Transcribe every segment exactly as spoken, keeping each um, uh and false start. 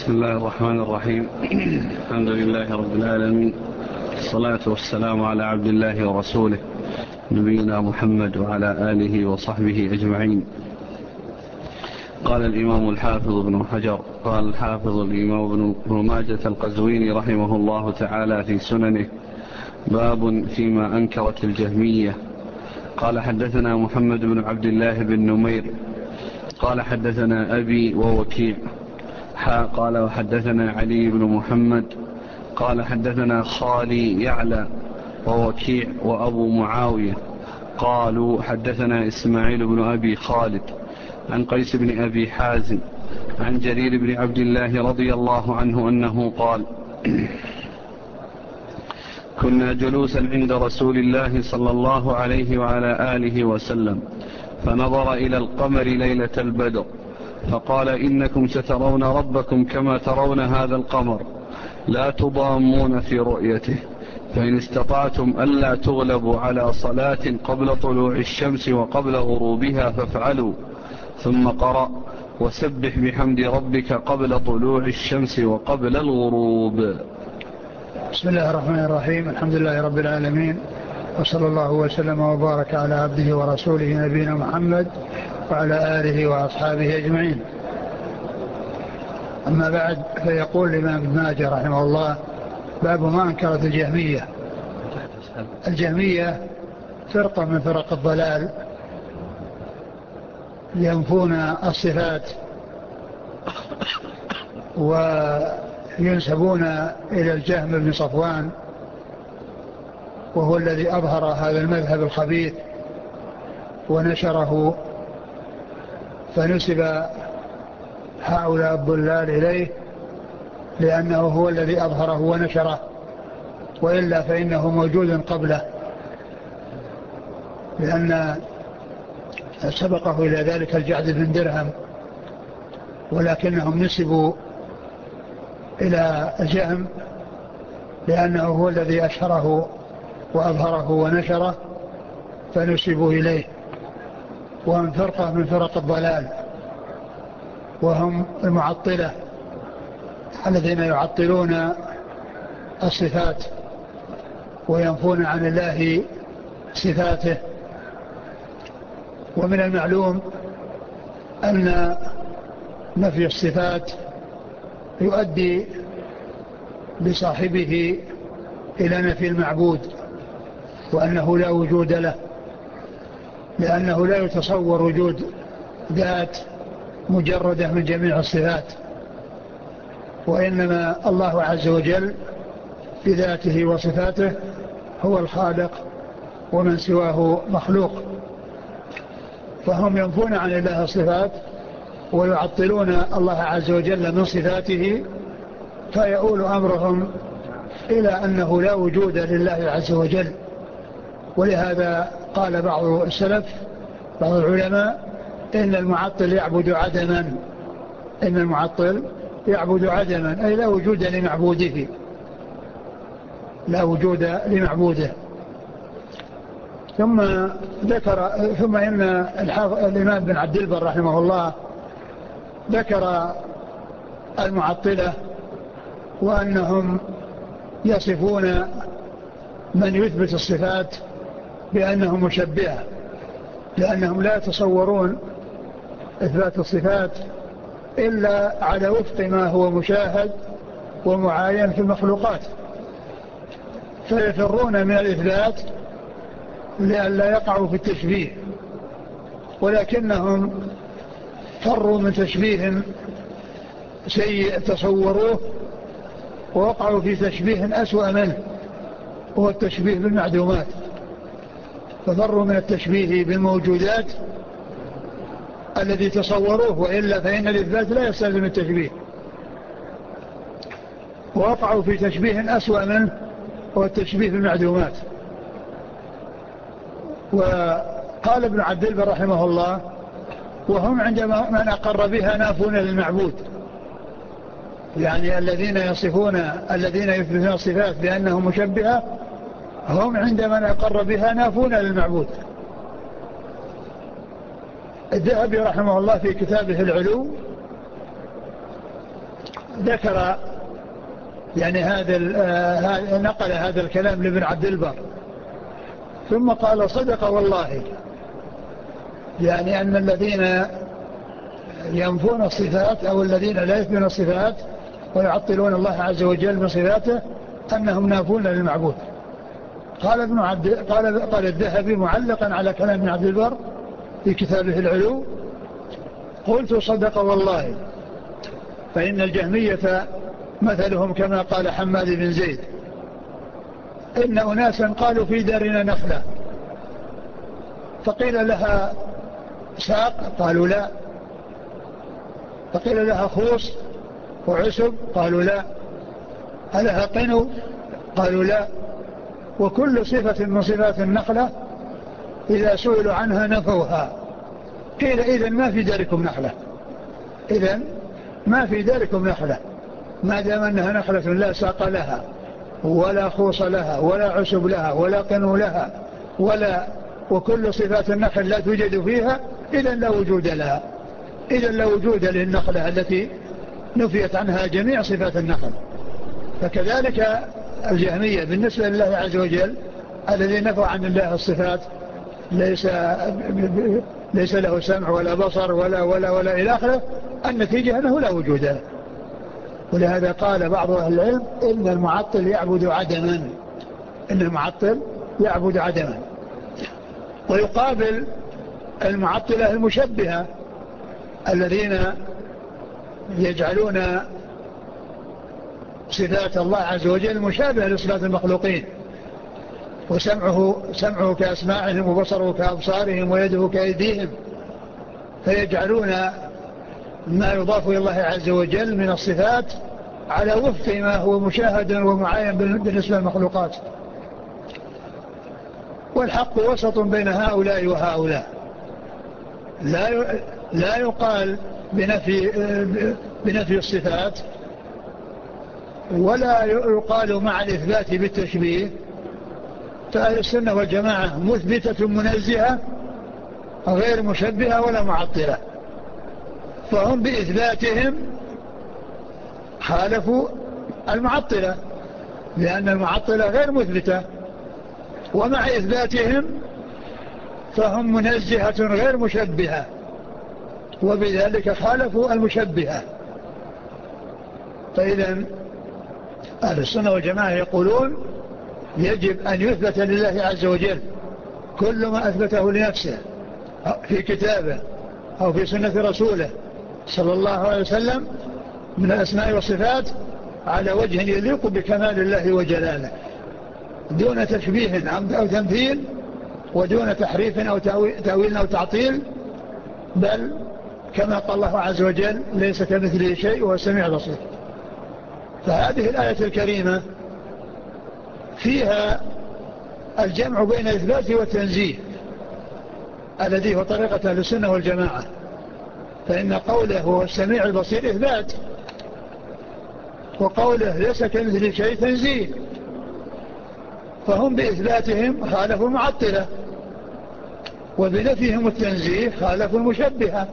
بسم الله الرحمن الرحيم. الحمد لله رب العالمين، الصلاة والسلام على عبد الله ورسوله نبينا محمد وعلى آله وصحبه أجمعين. قال الإمام الحافظ ابن حجر قال الحافظ الإمام ابن ماجة القزويني رحمه الله تعالى في سننه: باب فيما أنكرت الجهمية. قال حدثنا محمد بن عبد الله بن نمير قال حدثنا أبي ووكيع حا قال وحدثنا علي بن محمد قال حدثنا خالي يعلى ووكيع وأبو معاوية قالوا حدثنا إسماعيل بن أبي خالد عن قيس بن أبي حازم عن جرير بن عبد الله رضي الله عنه أنه قال: كنا جلوسا عند رسول الله صلى الله عليه وعلى آله وسلم فنظر إلى القمر ليلة البدر فقال: إنكم سترون ربكم كما ترون هذا القمر لا تضامون في رؤيته، فإن استطعتم ألا تغلبوا على صلاة قبل طلوع الشمس وقبل غروبها فافعلوا. ثم قرأ: وسبح بحمد ربك قبل طلوع الشمس وقبل الغروب. بسم الله الرحمن الرحيم. الحمد لله رب العالمين، وصلى الله وسلم وبارك على عبده ورسوله نبينا محمد وعلى آله وأصحابه أجمعين. أما بعد، فيقول الإمام ابن ماجه رحمه الله: باب ما أنكرت الجهمية. الجهمية فرقة من فرق الضلال، ينفون الصفات وينسبون إلى الجهم بن صفوان، وهو الذي أظهر هذا المذهب الخبيث ونشره، فنسب هؤلاء الضلال إليه لأنه هو الذي أظهره ونشره، وإلا فإنه موجود قبله، لأن سبقه إلى ذلك الجعد بن درهم، ولكنهم نسبوا إلى الجهم لأنه هو الذي أشهره وأظهره ونشره، فنسبوا إليه. وهم فرقة من فرق الضلال، وهم المعطلة الذين يعطلون الصفات وينفون عن الله صفاته. ومن المعلوم أن نفي الصفات يؤدي بصاحبه إلى نفي المعبود، وأنه لا وجود له، لأنه لا يتصور وجود ذات مجردة من جميع الصفات، وإنما الله عز وجل بذاته وصفاته هو الخالق، ومن سواه مخلوق. فهم ينفون عن الله الصفات ويعطلون الله عز وجل من صفاته، فيؤول أمرهم إلى أنه لا وجود لله عز وجل. ولهذا قال بعض السلف، بعض العلماء: إن المعطل يعبد عدما. إن المعطل يعبد عدما، أي لا وجود لمعبوده، لا وجود لمعبوده. ثم ذكر ثم إن الإمام بن عبد البر رحمه الله ذكر المعطلة، وأنهم يصفون من يثبت الصفات بأنهم مشبهة، لأنهم لا يتصورون إثبات الصفات إلا على وفق ما هو مشاهد ومعاين في المخلوقات، فيفرون من الإثبات لئلا يقعوا في التشبيه، ولكنهم فروا من تشبيه سيء تصوروه ووقعوا في تشبيه أسوأ منه، هو التشبيه بالمعدومات. ففروا من التشبيه بالموجودات الذي تصوروه، وإلا فإن الإثبات لا يستلزم التشبيه، ووقعوا في تشبيه أسوأ منه، هو التشبيه بالمعدومات. وقال ابن عبد البر رحمه الله: وهم عندما من أقر بها نافون للمعبود، يعني الذين يصفون الذين يثبتون الصفات بأنهم مشبهة، هم عندما من أقر بها نافون للمعبود. الذهبي رحمه الله في كتابه العلو ذكر يعني هذا نقل هذا الكلام لابن عبد البر، ثم قال صدق والله، يعني أن الذين ينفون الصفات أو الذين لا يثبتون الصفات ويعطلون الله عز وجل من صفاته أنهم نافون للمعبود. قال ابن عبد قال قال الذهبي معلقا على كلام ابن عبد البر في كتابه العلو: قلت صدق والله، فإن الجهمية مثلهم كما قال حماد بن زيد: إن أناسا قالوا في دارنا نخلة، فقيل لها ساق، قالوا لا، فقيل لها خوص وعسب، قالوا لا، ألها قنو، قالوا لا، وكل صفة من صفات النخلة إذا سئلوا عنها نفوها. قيل إذن ما في داركم نخلة، إذن ما في داركم نخلة، ما دام أنها نخلة لا ساق لها ولا خوص لها ولا عسب لها ولا قنو لها ولا وكل صفات النخل لا توجد فيها، إذن لا وجود لها، إذن لا وجود للنخلة التي نفيت عنها جميع صفات النخل. فكذلك الجهمية بالنسبة لله عز وجل الذي نفى عن الله الصفات، ليس ليس له سمع ولا بصر ولا ولا ولا إلى آخره، النتيجة أنه لا وجود له. ولهذا قال بعض أهل العلم: إن المعطل يعبد عدما، إن المعطل يعبد عدما. ويقابل المعطلة المشبهة الذين يجعلون صفات الله عز وجل مشابهة لصفات المخلوقين، وسمعه سمعه كأسماعهم وبصره كأبصارهم ويده كأيديهم، فيجعلون ما يضاف إلى الله عز وجل من الصفات على وفق ما هو مشاهد ومعاين بالنسبة للمخلوقات. والحق وسط بين هؤلاء وهؤلاء، لا لا يقال بنفي بنفي الصفات، ولا يقال مع الإثبات بالتشبيه. فأهل السنة والجماعة مثبتة منزهة غير مشبهة ولا معطلة، فهم بإثباتهم خالفوا المعطلة، لأن المعطلة غير مثبتة، ومع إثباتهم فهم منزهة غير مشبهة، وبذلك خالفوا المشبهة. فإذا أهل السنة والجماعة يقولون يجب أن يثبت لله عز وجل كل ما أثبته لنفسه في كتابه أو في سنة رسوله صلى الله عليه وسلم من الأسماء والصفات على وجه يليق بكمال الله وجلاله، دون تشبيه أو تمثيل، ودون تحريف أو تأويل أو تعطيل، بل كما قال الله عز وجل: ليس كمثله شيء وهو السميع البصير. فهذه الآية الكريمة فيها الجمع بين الإثبات والتنزيه الذي هو طريقة أهل السنة والجماعة، فإن قوله هو السميع البصير إثبات، وقوله ليس كمثله شيء تنزيه. فهم بإثباتهم خالفوا المعطلة، وبنفيهم التنزيه خالفوا المشبهة،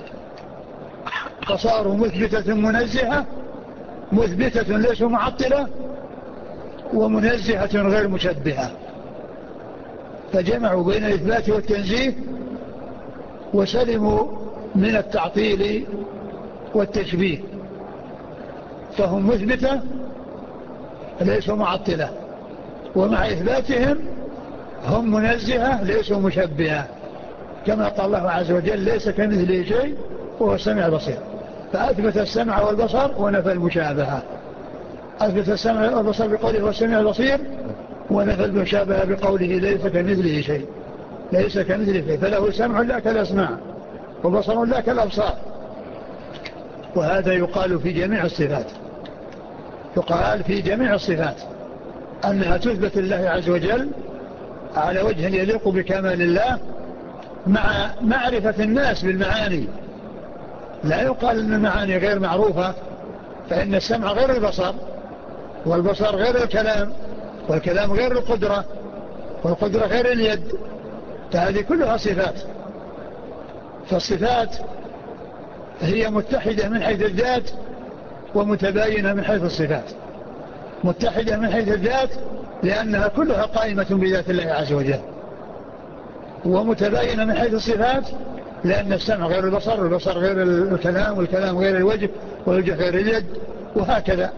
فصاروا مثبتة منزهة، مثبتة ليسوا معطلة، ومنزهة غير مشبهة، فجمعوا بين الإثبات والتنزيه وسلموا من التعطيل والتشبيه، فهم مثبتة ليسوا معطلة، ومع إثباتهم هم منزهة ليسوا مشبهة، كما قال الله عز وجل: ليس كمثله شيء وهو السميع البصير. فأثبت السمع والبصر ونفى المشابهة، أثبت السمع والبصر بقوله هو السميع البصير، ونفى المشابهة بقوله ليس كمثله شيء، ليس كمثله شيء، فله سمع لا كالأسماع وبصر لا كالأبصار. وهذا يقال في جميع الصفات، يقال في جميع الصفات أنها تثبت لله عز وجل على وجه يليق بكمال الله، مع معرفة الناس بالمعاني. لا يقال أن المعاني غير معروفة، فإن السمع غير البصر، والبصر غير الكلام، والكلام غير القدرة، والقدرة غير اليد، فهذه كلها صفات. فالصفات هي متحدة من حيث الذات ومتباينة من حيث الصفات، متحدة من حيث الذات لأنها كلها قائمة بذات الله عز وجل، ومتباينة من حيث الصفات لأن السمع غير البصر، والبصر غير الكلام، والكلام غير الوجه، والوجه غير اليد، وهكذا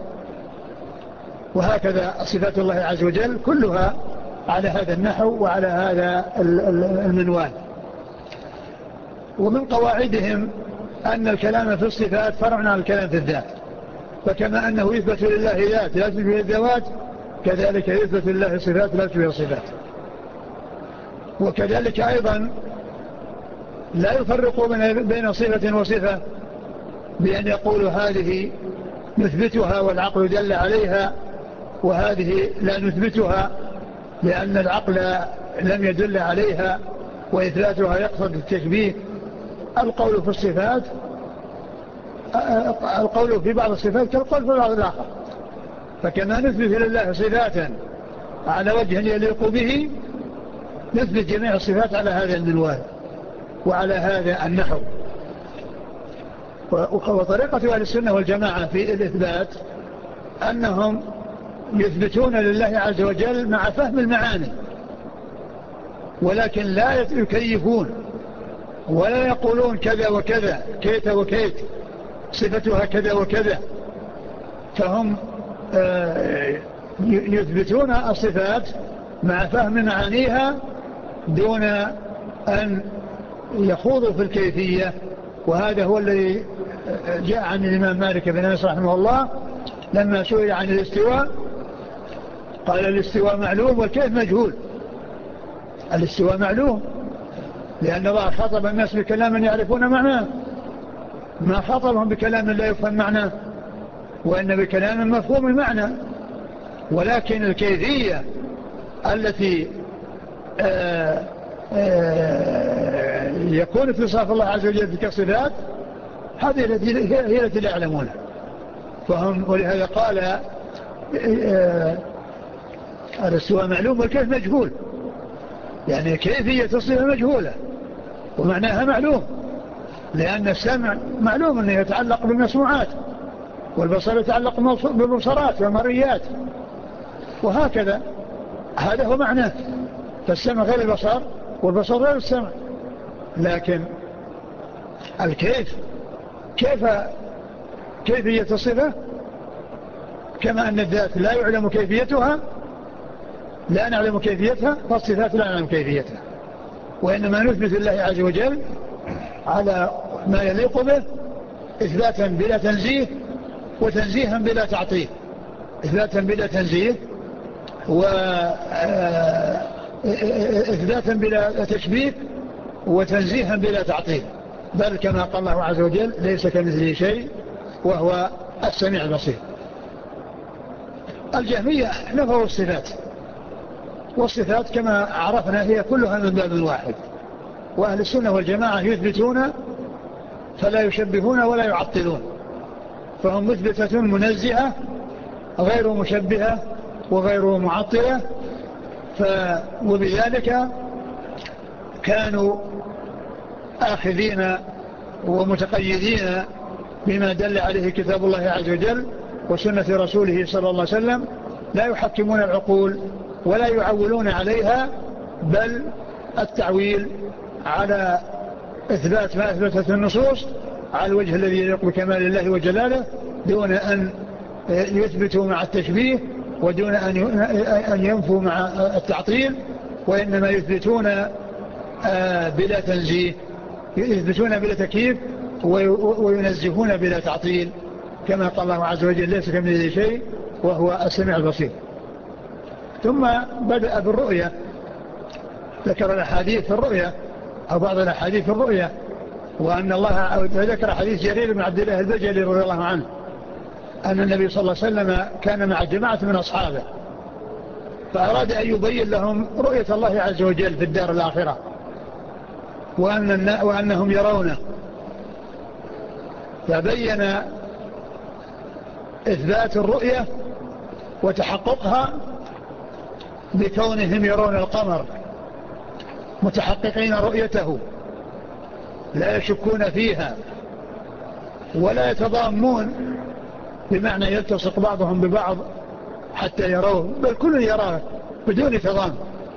وهكذا صفات الله عز وجل كلها على هذا النحو وعلى هذا المنوال. ومن قواعدهم أن الكلام في الصفات فرع عن الكلام في الذات، فكما أنه يثبت لله ذات لا تشبه الذوات، كذلك يثبت لله صفات لا تشبه الصفات. وكذلك أيضا لا يفرق بين صفة وصفة بأن يقولوا هذه نثبتها والعقل دل عليها، وهذه لا نثبتها لأن العقل لم يدل عليها وإثباتها يقصد التشبيه. القول في الصفات القول في بعض الصفات كالقول في بعض الآخر، فكما نثبت لله صفاتا على وجه يليق به نثبت جميع الصفات على هذا المنوال وعلى هذا النحو. وطريقة أهل السنة والجماعة في الإثبات أنهم يثبتون لله عز وجل مع فهم المعاني، ولكن لا يكيفون ولا يقولون كذا وكذا كيت وكيت صفتها كذا وكذا، فهم يثبتون الصفات مع فهم معانيها دون أن يخوضوا في الكيفية. وهذا هو الذي جاء عن الإمام مالك بن أنس رحمه الله لما سئل عن الاستواء قال الاستواء معلوم والكيف مجهول. الاستواء معلوم لأن الله خاطب الناس بكلام يعرفون معناه، ما خاطبهم بكلام لا يفهم معناه، وإن بكلام مفهوم المعنى. ولكن الكيفية التي آآ آآ يكون اتصاف الله عز وجل بكصفات هذه هي التي لا يعلمونها، فهم. ولهذا قال الاستواء معلوم والكيف مجهول، يعني كيفية الصفة مجهولة ومعناها معلوم، لأن السمع معلوم أنه يتعلق بالمسموعات، والبصر يتعلق بالبصرات والمرئيات، وهكذا هذا هو معناه. فالسمع غير البصر والبصر غير السمع. لكن الكيف كيف كيفية الصفة كما أن الذات لا يعلم كيفيتها لا نعلم كيفيتها، فالصفات لا نعلم كيفيتها، وإنما نثبت الله عز وجل على ما يليق به إثباتا بلا تنزيه وتنزيها بلا تعطيل. إثباتا بلا تنزيه وإثباتا بلا تشبيه وتنزيها بلا تعطيل، بل كما قال الله عز وجل ليس كمثله شيء وهو السميع البصير. الجهمية نفوا الصفات، والصفات كما عرفنا هي كلها من باب واحد، وأهل السنة والجماعة يثبتون فلا يشبهون ولا يعطلون، فهم مثبتة منزهة غير مشبهة وغير معطلة. ف وبذلك كانوا آخذين ومتقيدين بما دل عليه كتاب الله عز وجل وسنة رسوله صلى الله عليه وسلم، لا يحكمون العقول ولا يعولون عليها، بل التعويل على إثبات ما أثبتت النصوص على الوجه الذي يليق بكمال الله وجلاله، دون أن يثبتوا مع التشبيه ودون أن ينفوا مع التعطيل، وإنما يثبتون بلا تنزيه، يثبتون بلا تكييف وينزهون بلا تعطيل، كما قال الله عز وجل ليس كمثله شيء وهو السميع البصير. ثم بدأ بالرؤية، ذكر الأحاديث في الرؤية أو بعض الأحاديث في الرؤية، وأن الله ذكر حديث جرير بن عبد الله البجلي رضي الله عنه أن النبي صلى الله عليه وسلم كان مع جماعة من أصحابه، فأراد أن يبين لهم رؤية الله عز وجل في الدار الآخرة وأن وأنهم يرونه، فبين إثبات الرؤية وتحققها بكونهم يرون القمر متحققين رؤيته لا يشكون فيها ولا يتضامون بمعنى يلتصق بعضهم ببعض حتى يروه، بل كل يراه بدون تضام.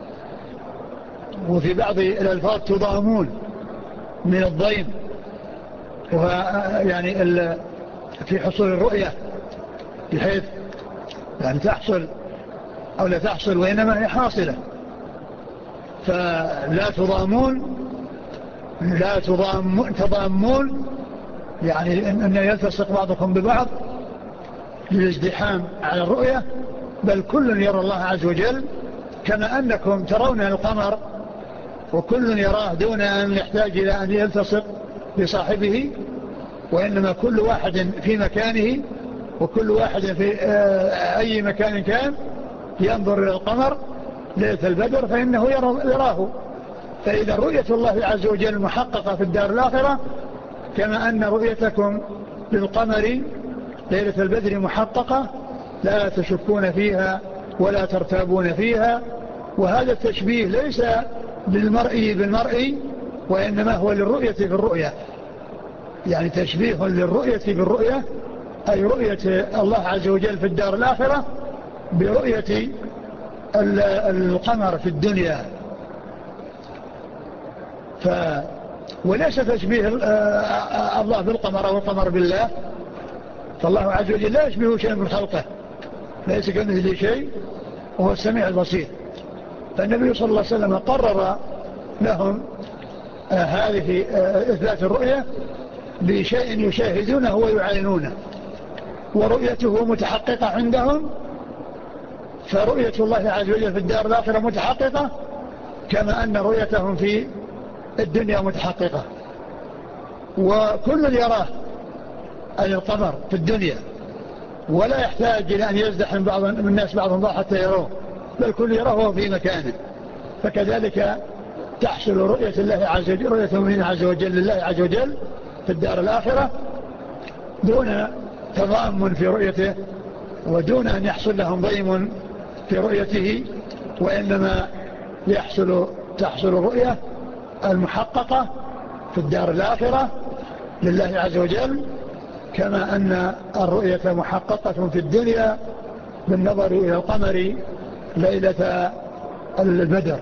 وفي بعض الألفاظ تضامون من الضيم، ويعني في حصول الرؤية بحيث يعني تحصل أو لا تحصل وإنما هي حاصلة. فلا تضامون لا تضامون تضامون يعني أن يلتصق بعضكم ببعض للازدحام على الرؤية، بل كل يرى الله عز وجل كما أنكم ترون القمر وكل يراه دون أن يحتاج إلى أن يلتصق بصاحبه، وإنما كل واحد في مكانه وكل واحد في أي مكان كان ينظر إلى القمر ليلة البدر فإنه يراه. فإذا رؤية الله عز وجل محققة في الدار الآخرة كما أن رؤيتكم للقمر ليلة البدر محققة لا تشكون فيها ولا ترتابون فيها. وهذا التشبيه ليس للمرئي بالمرئي وإنما هو للرؤية في الرؤية، يعني تشبيه للرؤية في الرؤية، أي رؤية الله عز وجل في الدار الآخرة برؤية القمر في الدنيا. ف وليس تشبيه الله بالقمر أو القمر بالله، فالله عز وجل لا يشبه شيء من خلقه، ليس كمثله شيء وهو السميع البصير. فالنبي صلى الله عليه وسلم قرر لهم هذه إثبات الرؤية بشيء يشاهدونه ويعاينونه، ورؤيته متحققة عندهم. فرؤية الله عز وجل في الدار الآخرة متحققة كما أن رؤيتهم في الدنيا متحققة. وكل يراه أي القمر في الدنيا ولا يحتاج إلى أن يزدحم بعض الناس بعضهم بعض حتى يروه، بل كل يراه في مكانه. فكذلك تحصل رؤية الله عز وجل رؤية المؤمنين عز وجل لله عز وجل في الدار الآخرة دون تضامن في رؤيته ودون أن يحصل لهم ضيم في رؤيته، وإنما يحصل تحصل الرؤية المحققة في الدار الآخرة لله عز وجل كما أن الرؤية محققة في الدنيا بالنظر إلى القمر ليلة البدر.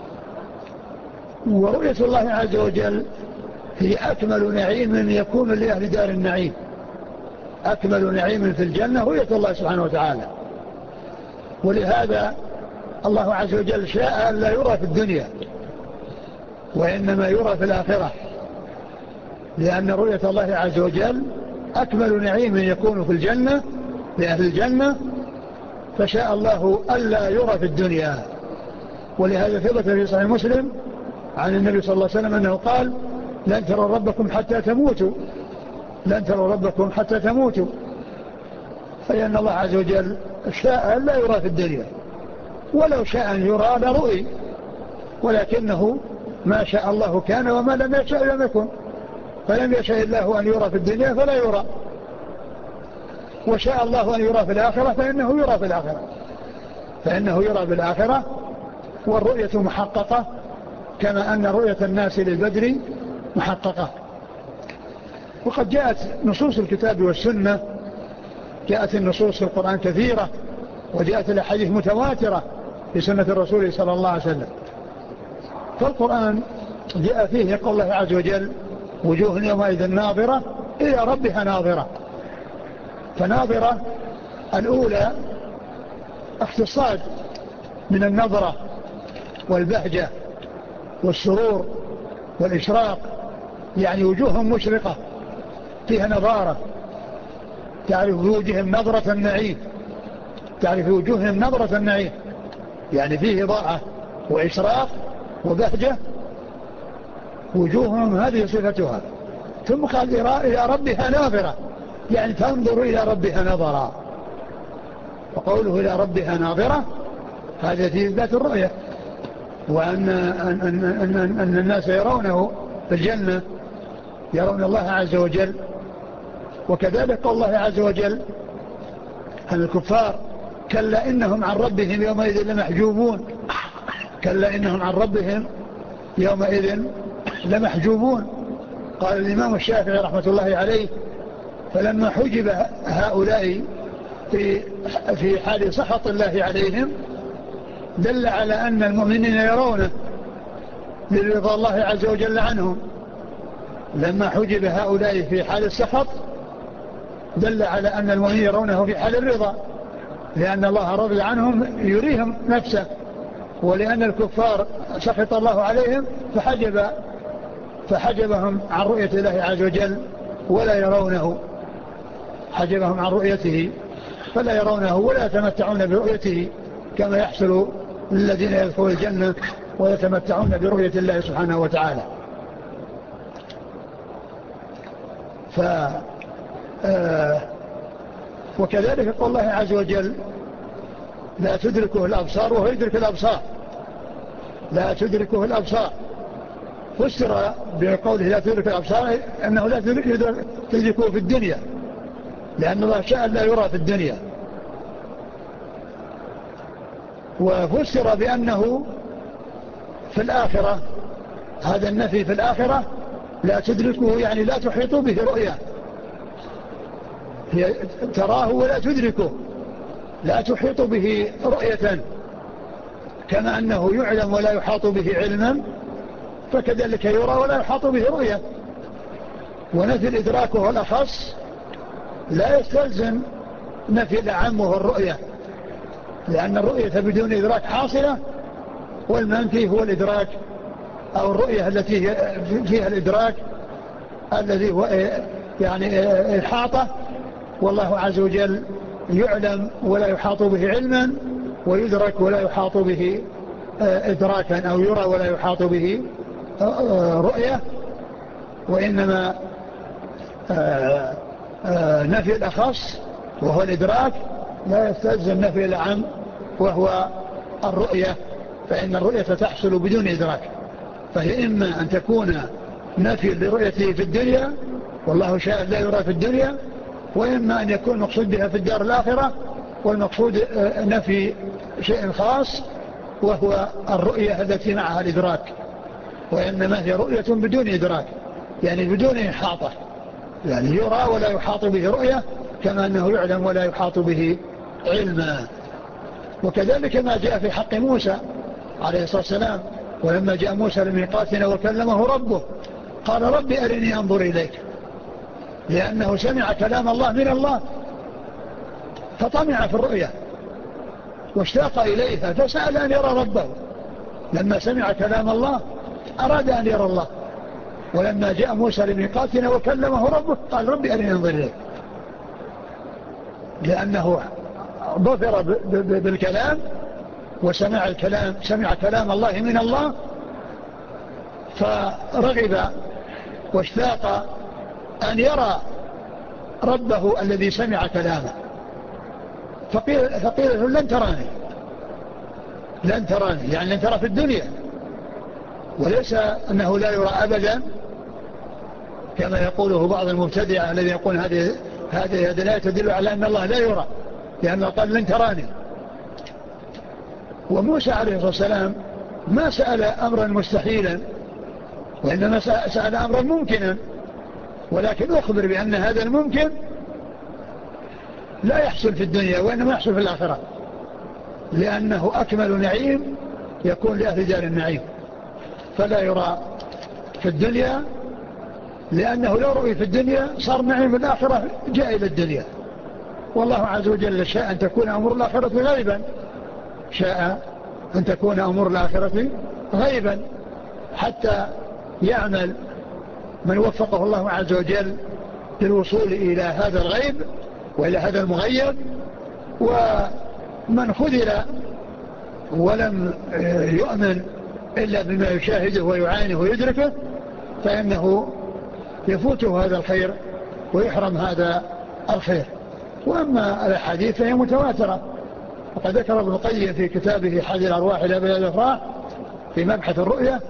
ورؤية الله عز وجل هي أكمل نعيم يكون لأهل دار النعيم. أكمل نعيم في الجنة رؤية الله سبحانه وتعالى، ولهذا الله عز وجل شاء أن لا يرى في الدنيا وإنما يرى في الآخرة، لأن رؤية الله عز وجل أكمل نعيم يكون في الجنة لأهل الجنة، فشاء الله ألا يرى في الدنيا. ولهذا ثبت في صحيح مسلم عن النبي صلى الله عليه وسلم أنه قال: لن تروا ربكم حتى تموتوا لن تروا ربكم حتى تموتوا. فإن الله عز وجل شاء ألا يرى في الدنيا، ولو شاء أن يرى لرؤي، ولكنه ما شاء الله كان وما لم يشاء لم يكن. فلم يشاء الله أن يرى في الدنيا فلا يرى، وشاء الله أن يرى في الآخرة فإنه يرى في الآخرة فإنه يرى في الآخرة والرؤية محققة كما أن رؤية الناس للبدر محققة. وقد جاءت نصوص الكتاب والسنة، جاءت النصوص في القرآن كثيرة، وجاءت الأحاديث متواترة في سنة الرسول صلى الله عليه وسلم. فالقرآن جاء فيه قول الله عز وجل: وجوه يومئذ ناظرة إلى ربها ناظرة. فناظرة الأولى اختصاد من النظرة والبهجة والسرور والإشراق، يعني وجوههم مشرقة فيها نظارة، تعرف في وجوههم نظرة النعيم تعرف في وجوههم نظرة النعيم يعني فيه إضاءة وإشراق وبهجة، وجوههم هذه صفتها. ثم قال إلى ربها ناظرة، يعني تنظر إلى ربها نظرا. وقوله إلى ربها ناظرة هذا في إثبات الرؤية، وأن أن أن أن أن الناس يرونه في الجنة، يرون الله عز وجل. وكذلك قال الله عز وجل عن الكفار: كلا إنهم عن ربهم يومئذ لمحجوبون كلا إنهم عن ربهم يومئذ لمحجوبون. قال الإمام الشافعي رحمة الله عليه: فلما حجب هؤلاء في في حال سخط الله عليهم دل على أن المؤمنين يرونه لرضا الله عز وجل عنهم. لما حجب هؤلاء في حال السخط دل على أن المؤمنين يرونه في حال الرضا، لأن الله رضي عنهم يريهم نفسه، ولأن الكفار سخط الله عليهم فحجب فحجبهم عن رؤية الله عز وجل ولا يرونه، حجبهم عن رؤيته فلا يرونه ولا يتمتعون برؤيته كما يحصل للذين يدخلون الجنة ويتمتعون برؤية الله سبحانه وتعالى. ف آه وكذلك قول الله عز وجل لا تدركه الأبصار وهو يدرك الأبصار، لا تدركه الأبصار فسر بقوله لا تدرك الأبصار أنه لا تدركه في الدنيا، لأن الله شاء لا يرى في الدنيا. وفسر بأنه في الآخرة، هذا النفي في الآخرة لا تدركه يعني لا تحيط به رؤية، هي تراه ولا تدركه، لا تحيط به رؤية، كما أنه يعلم ولا يحاط به علما فكذلك يرى ولا يحاط به رؤية. ونفي الإدراك وهو الأخص لا يستلزم نفي الأعم وهو الرؤية، لأن الرؤية بدون إدراك حاصلة، والمنفي هو الإدراك أو الرؤية التي فيها الإدراك الذي هو يعني الحاطة، والله عز وجل يعلم ولا يحاط به علما، ويدرك ولا يحاط به إدراكا، أو يرى ولا يحاط به رؤية. وإنما نفي الأخص وهو الإدراك لا يستلزم نفي الأعم وهو الرؤية، فإن الرؤية تحصل بدون إدراك، فهي إما أن تكون نفي لرؤيته في الدنيا والله شاء لا يرى في الدنيا، وإما أن يكون مقصود بها في الدار الآخرة والمقصود نفي شيء خاص وهو الرؤية التي معها الإدراك. وإنما هي رؤية بدون إدراك يعني بدون إحاطة، يعني يرى ولا يحاط به رؤية كما أنه يعلم ولا يحاط به علما. وكذلك ما جاء في حق موسى عليه الصلاة والسلام، ولما جاء موسى لميقاتنا وكلمه ربه قال ربي أرني أنظر إليك، لأنه سمع كلام الله من الله فطمع في الرؤية واشتاق إليها فسأل أن يرى ربه. لما سمع كلام الله أراد أن يرى الله، ولما جاء موسى لميقاتنا وكلمه ربه قال ربي أرني أنظر إليك، لأنه ظفر بالكلام وسمع الكلام، سمع كلام الله من الله فرغب واشتاق أن يرى ربه الذي سمع كلامه. فقيل, فقيل له لن تراني، لن تراني يعني لن ترى في الدنيا، وليس أنه لا يرى أبدا كما يقوله بعض المبتدعة الذي يقول هذه هذه لا تدل على أن الله لا يرى، لأنه قال لن تراني. وموسى عليه الصلاة والسلام ما سأل أمرا مستحيلا، وإنما سأل أمرا ممكنا، ولكن أخبر بأن هذا الممكن لا يحصل في الدنيا وإنما يحصل في الآخرة، لأنه أكمل نعيم يكون لأهل دار النعيم، فلا يرى في الدنيا، لأنه لو رؤي في الدنيا صار نعيم الآخرة جاء إلى الدنيا. والله عز وجل شاء أن تكون أمور الآخرة غيبا، شاء أن تكون أمور الآخرة غيبا حتى يعمل من وفقه الله عز وجل للوصول إلى هذا الغيب وإلى هذا المغيب. ومن خذل ولم يؤمن إلا بما يشاهده ويعانيه ويدركه فإنه يفوته هذا الخير ويحرم هذا الخير. وأما الأحاديث فهي متواترة، وقد ذكر ابن القيم في كتابه حادي الأرواح إلى بلاد الأفراح في مبحث الرؤية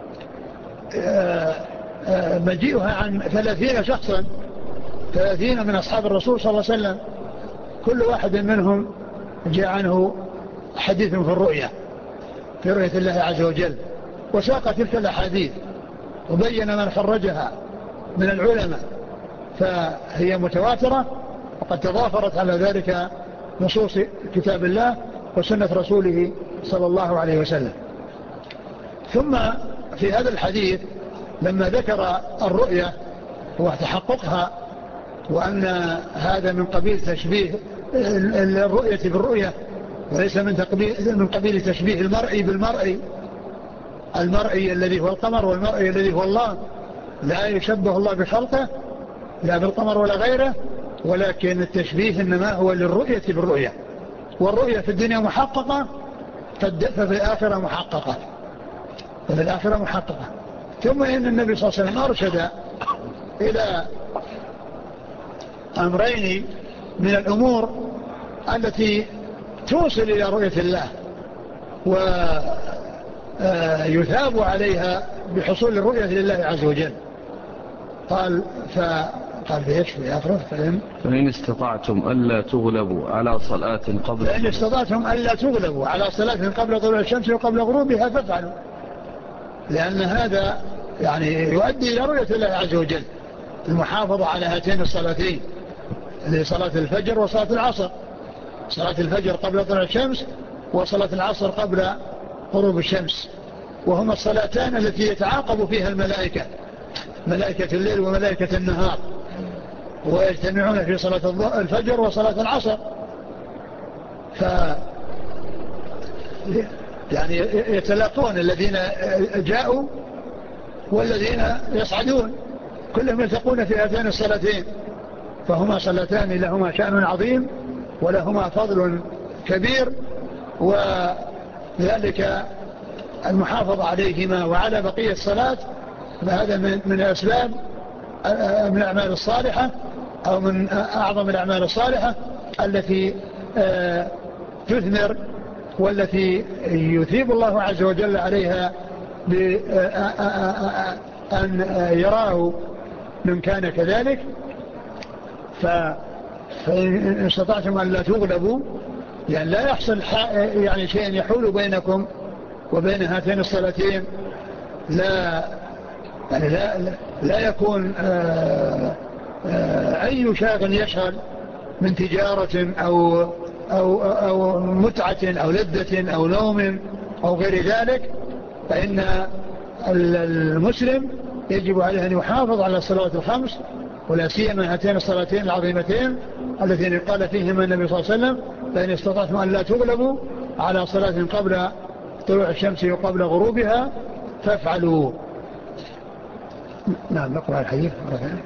مجيئها عن ثلاثين شخصا، ثلاثين من أصحاب الرسول صلى الله عليه وسلم، كل واحد منهم جاء عنه حديث في الرؤية، في رؤية الله عز وجل، وساق تلك الأحاديث وبين من خرجها من العلماء فهي متواترة، وقد تضافرت على ذلك نصوص كتاب الله وسنة رسوله صلى الله عليه وسلم. ثم في هذا الحديث لما ذكر الرؤية وتحققها، وأن هذا من قبيل تشبيه الرؤية بالرؤية وليس من من قبيل تشبيه المرئي بالمرئي، المرئي الذي هو القمر والمرئي الذي هو الله، لا يشبه الله بخلقه لا بالقمر ولا غيره، ولكن التشبيه إنما هو للرؤية بالرؤية، والرؤية في الدنيا محققة ففي الآخرة محققة ففي الآخرة محققة. ثم إن النبي صلى الله عليه وسلم أرشد إلى أمرين من الأمور التي توصل إلى رؤية الله ويثاب عليها بحصول الرؤية لله عز وجل. قال فقال بيشفي أفرد فإن فإن استطعتم ألا تغلبوا على صلاة قبل فإن استطعتم ألا تغلبوا على صلاة قبل طلوع الشمس وقبل غروبها فافعلوا، لأن هذا يعني يؤدي إلى رؤية الله عز وجل، المحافظة على هاتين الصلاتين، لصلاة الفجر وصلاة العصر، صلاة الفجر قبل طلوع الشمس وصلاة العصر قبل غروب الشمس، وهما الصلاتان التي يتعاقب فيها الملائكة، ملائكة الليل وملائكة النهار، ويجتمعون في صلاة الفجر وصلاة العصر. ف يعني يتلاقون الذين جاءوا والذين يصعدون، كلهم يلتقون في هاتين الصلاتين، فهما صلاتان لهما شأن عظيم ولهما فضل كبير، وذلك المحافظة عليهما وعلى بقية الصلاة فهذا من من الأسباب من الأعمال الصالحة أو من أعظم الأعمال الصالحة التي تثمر والتي يثيب الله عز وجل عليها بأن يراه من كان كذلك. فإن استطعتم أن لا تغلبوا، يعني لا يحصل يعني شيء يحول بينكم وبين هاتين الصلاتين، لا يعني لا, لا يكون آآ آآ أي شاغل يشغل من تجارة أو, أو, أو متعة أو لذة أو نوم أو غير ذلك، فإن المسلم يجب عليه أن يحافظ على الصلوات الخمس، ولا سيما هاتين الصلاتين العظيمتين التي قال فيهما النبي صلى الله عليه وسلم فإن استطعتم أن لا تغلبوا على صلاة قبل طلوع الشمس وقبل غروبها فافعلوا. نعم نقرأ الحديث مرة ثانية.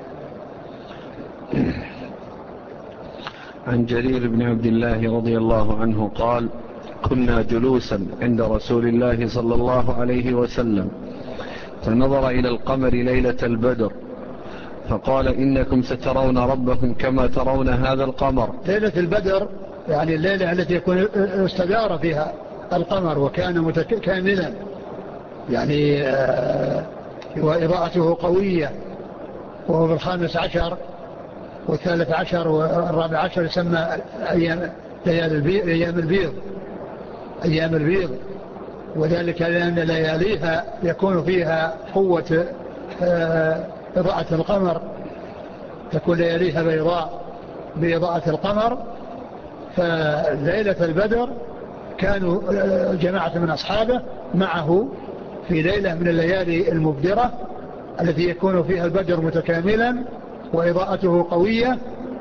عن جرير بن عبد الله رضي الله عنه قال: كنا جلوسا عند رسول الله صلى الله عليه وسلم فنظر إلى القمر ليلة البدر فقال: إنكم سترون ربكم كما ترون هذا القمر. ليلة البدر يعني الليلة التي يكون استدار فيها القمر وكان متكاملا، يعني وإضاءته قوية، وهو في الخامس عشر والثالث عشر والرابع عشر يسمى أيام البيض أيام البيض أيام البيض وذلك لأن لياليها يكون فيها قوة إضاءة القمر، تكون لياليها بيضاء بإضاءة القمر. فليلة البدر كانوا جماعة من أصحابه معه في ليلة من الليالي المبدرة التي يكون فيها البدر متكاملا وإضاءته قوية،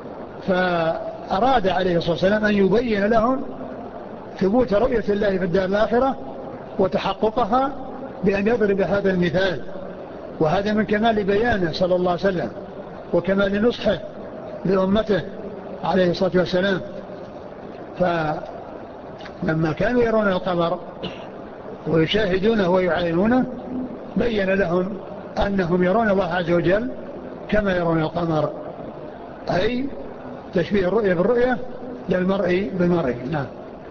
فأراد عليه الصلاة والسلام أن يبين لهم ثبوت رؤية الله في الدار الآخرة وتحققها بأن يضرب هذا المثال، وهذا من كمال بيانه صلى الله عليه وسلم وكمال نصحه لأمته عليه الصلاة والسلام. فلما كانوا يرون القمر ويشاهدونه ويعاينونه بين لهم أنهم يرون الله عز وجل كما يرون القمر، أي تشبيه الرؤية بالرؤية للمرء بالمرء. نعم.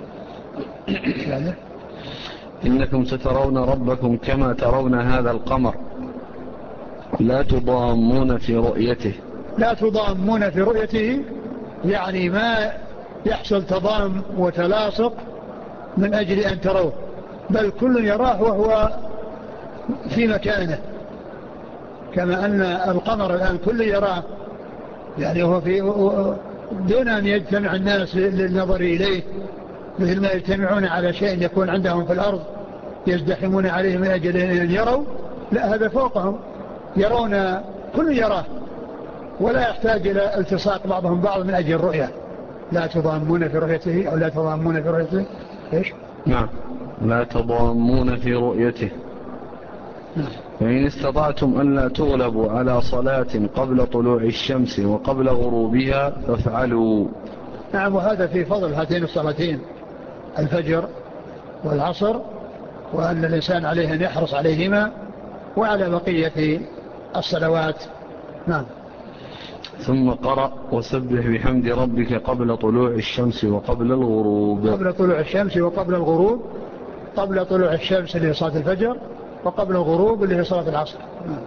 إنكم سترون ربكم كما ترون هذا القمر لا تضامون في رؤيته. لا تضامون في رؤيته يعني ما يحصل تضام وتلاصق من أجل أن تروه، بل كل يراه وهو في مكانه، كما أن القمر الآن كل يراه يعني هو في دون أن يجتمع الناس للنظر إليه مثل ما يجتمعون على شيء يكون عندهم في الأرض يزدحمون عليه من أجل أن يروا، لا هذا فوقهم يرون كل يراه ولا يحتاج إلى التصاق بعضهم بعض من أجل الرؤية. لا تضامون في رؤيته أو لا تضامون في رؤيته إيش؟ نعم لا تضامون في رؤيته. نعم. فإن استطعتم أن لا تغلبوا على صلاة قبل طلوع الشمس وقبل غروبها فافعلوا. نعم وهذا في فضل هاتين الصلاتين الفجر والعصر، وأن الإنسان عليه أن يحرص عليهما وعلى بقية الصلوات. نعم. ثم قرأ وسبح بحمد ربك قبل طلوع الشمس وقبل الغروب. قبل طلوع الشمس وقبل الغروب، قبل طلوع الشمس اللي هي صلاة الفجر، وقبل الغروب اللي هي صلاة العصر. نعم.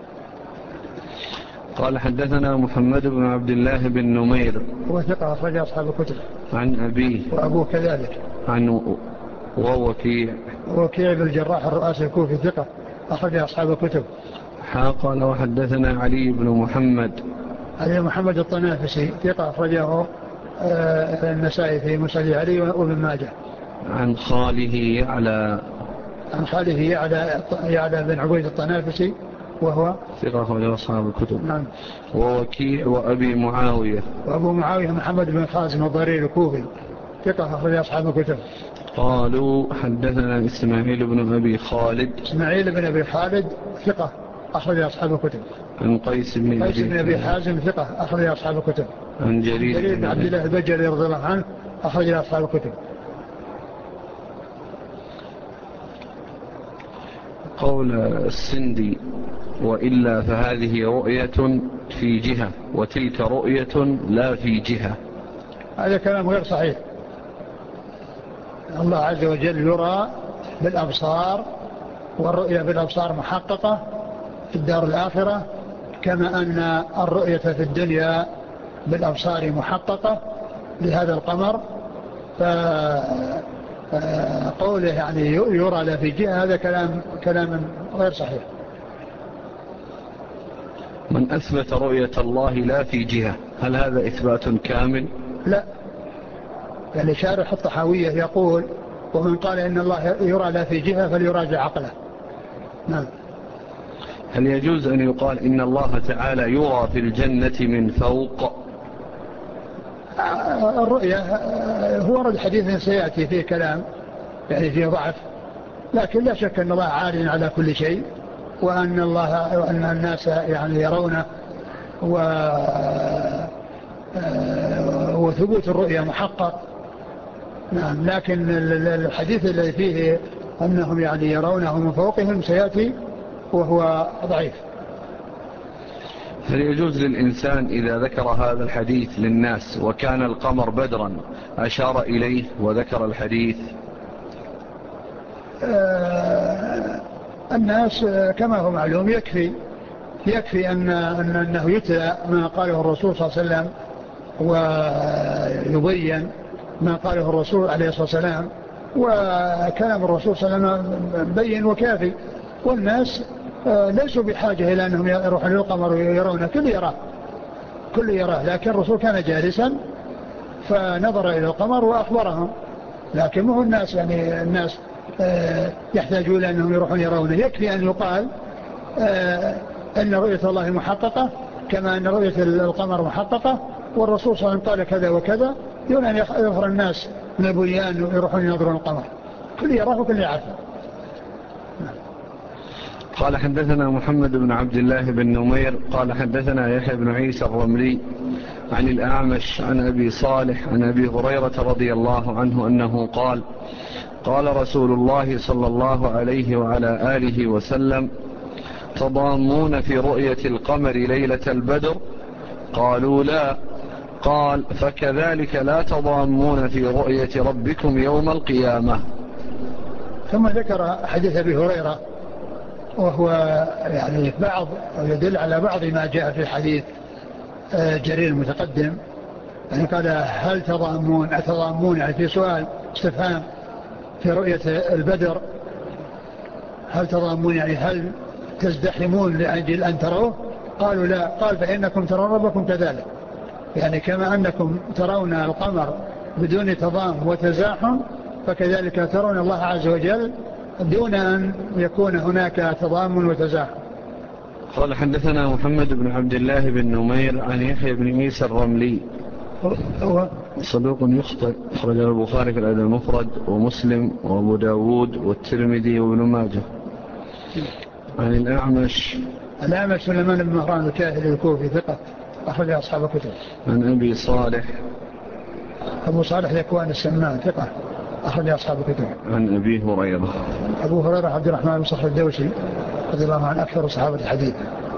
قال حدثنا محمد بن عبد الله بن نمير وثقة أخرج أصحاب الكتب. عن أبيه وأبوه كذلك. عن ووكيع وكيع بن الجراح الرؤاسي الكوفي ثقة أخرج أصحاب الكتب. قال وحدثنا علي بن محمد علي محمد الطنافسي ثقة أخرجه النسائي في مسند علي وابن ماجه. عن خاله يعلى عن خاله يعلى يعلى بن عبيد الطنافسي وهو ثقة أخرجه أصحاب الكتب. نعم. ووكيع وأبي معاوية وأبو معاوية محمد بن خازم الضرير الكوفي ثقة أخرج أصحاب الكتب. قالوا حدثنا إسماعيل بن أبي خالد إسماعيل بن أبي خالد ثقة أخرج أصحاب الكتب. عن قيس بن قيس بن أبي حازم ثقة أخرج أصحاب الكتب. عن جرير بن عبد الله البجلي رضي الله عنه أخرج أصحاب الكتب. قول السندي وإلا فهذه رؤية في جهة وتلك رؤية لا في جهة، هذا كلام غير صحيح. الله عز وجل يرى بالأبصار، والرؤية بالأبصار محققة في الدار الآخرة، كما أن الرؤية في الدنيا بالأبصار محققة لهذا القمر. فقوله يعني يرى لا في جهة هذا كلام كلام غير صحيح. من أثبت رؤية الله لا في جهة هل هذا إثبات كامل؟ لا، يعني شارح الطحاوية يقول ومن قال إن الله يرى لا في جهة فليراجع عقله. نعم. هل يجوز أن يقال إن الله تعالى يرى في الجنة من فوق؟ الرؤية هو ورد حديث سيأتي فيه كلام يعني فيه ضعف، لكن لا شك أن الله عال على كل شيء، وأن الله وأن الناس يعني يرونه، و وثبوت الرؤية محقق. نعم. لكن الحديث الذي فيه أنهم يعني يرونه من فوقهم سيأتي وهو ضعيف. هل يجوز للإنسان إذا ذكر هذا الحديث للناس وكان القمر بدرا أشار إليه وذكر الحديث؟ آه الناس كما هو معلوم يكفي يكفي أن أنه يتلى ما قاله الرسول صلى الله عليه وسلم ويبين ما قاله الرسول عليه الصلاة والسلام، وكلام الرسول صلى الله عليه وسلم بين وكافي، والناس ليسوا بحاجة إلى أنهم يروحون للقمر ويرونه، كل يراه كل يراه لكن الرسول كان جالسا فنظر إلى القمر وأخبرهم، لكن مو الناس يعني الناس يحتاجون أنهم يروحون يرونه. يكفي أن يقال أن رؤية الله محققة كما أن رؤية القمر محققة، والرسول صلى الله عليه وسلم قال كذا وكذا، دون أن يظهر الناس من البنيان ويروحون ينظرون القمر، كل يراه وكل يعرفه. قال حدثنا محمد بن عبد الله بن نمير قال حدثنا يحيى بن عيسى الرملي عن الأعمش عن أبي صالح عن أبي هريرة رضي الله عنه أنه قال قال رسول الله صلى الله عليه وعلى آله وسلم تضامون في رؤية القمر ليلة البدر؟ قالوا لا. قال فكذلك لا تضامون في رؤية ربكم يوم القيامة. ثم ذكر حديث أبي هريرة وهو يعني بعض يدل على بعض ما جاء في حديث جرير المتقدم، يعني قال هل تضامون أتضامون يعني في سؤال استفهام في رؤية البدر، هل تضامون يعني هل تزدحمون لأجل أن تروه؟ قالوا لا. قال فإنكم ترون ربكم كذلك. يعني كما أنكم ترون القمر بدون تضام وتزاحم فكذلك ترون الله عز وجل دون أن يكون هناك تضام وتزاحم. قال حدثنا محمد بن عبد الله بن نمير عن يحيى بن عيسى الرملي هو صدوق يخطئ، أخرج البخاري في الأدب المفرد ومسلم وأبو داود والترمذي وابن ماجه. عن الأعمش الأعمش سليمان بن مهران الكاهلي الكوفي ثقة أخرج أصحاب الكتب. عن أبي صالح أبو صالح ذكوان السمان ثقة أخرج أصحاب الكتب. عن أبي هريرة أبو هريرة عبد الرحمن بن صخر الدوسي رضي الله عنه أكثر صحابة الحديث.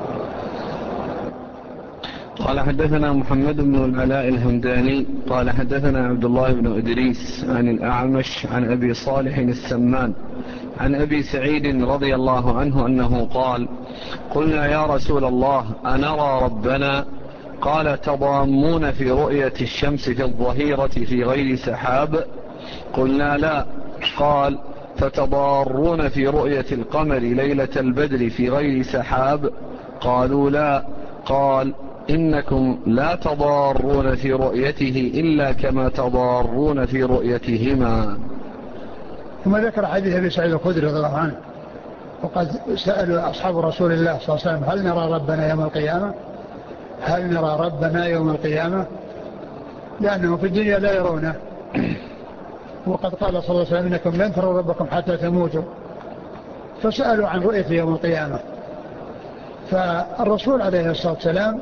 قال حدثنا محمد بن العلاء الهمداني قال حدثنا عبد الله بن إدريس عن الأعمش عن أبي صالح السمان عن أبي سعيد رضي الله عنه أنه قال: قلنا يا رسول الله أنرى ربنا؟ قال: تضامون في رؤية الشمس في الظهيرة في غير سحاب؟ قلنا لا. قال: فتضارون في رؤية القمر ليلة البدر في غير سحاب؟ قالوا لا. قال: إنكم لا تضارون في رؤيته إلا كما تضارون في رؤيتهما. ثم ذكر حديث أبي سعيد الخدري رضي الله عنه وقد سألوا أصحاب رسول الله صلى الله عليه وسلم: هل نرى ربنا يوم القيامة؟ هل نرى ربنا يوم القيامة؟ لأنه في الدنيا لا يرونه، وقد قال صلى الله عليه وسلم: إنكم لن تروا ربكم حتى تموتوا. فسألوا عن رؤية يوم القيامة، فالرسول عليه الصلاة والسلام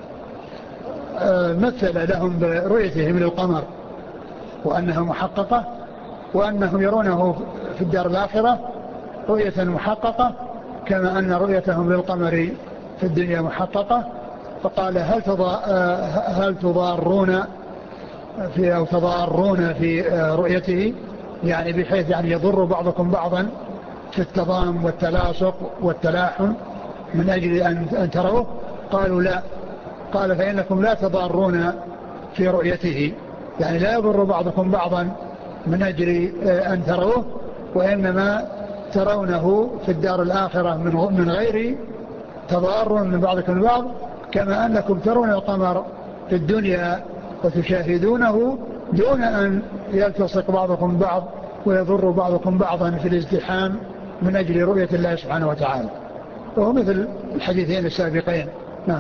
مثل لهم برؤيتهم للقمر وأنها محققة، وأنهم يرونه في الدار الآخرة رؤية محققة كما أن رؤيتهم للقمر في الدنيا محققة. فقال: هل هل تضارون في أو تضارون في رؤيته، يعني بحيث يعني يضر بعضكم بعضا في التضام والتلاصق والتلاحم من أجل أن تروه؟ قالوا لا. قال: فإنكم لا تضارون في رؤيته، يعني لا يضر بعضكم بعضا من أجل أن تروه، وإنما ترونه في الدار الآخرة من غير تضار من بعضكم البعض، كما أنكم ترون القمر في الدنيا وتشاهدونه دون أن يلتصق بعضكم بعض ويضر بعضكم بعضا في الازدحام من أجل رؤية الله سبحانه وتعالى. وهو مثل الحديثين السابقين. نعم.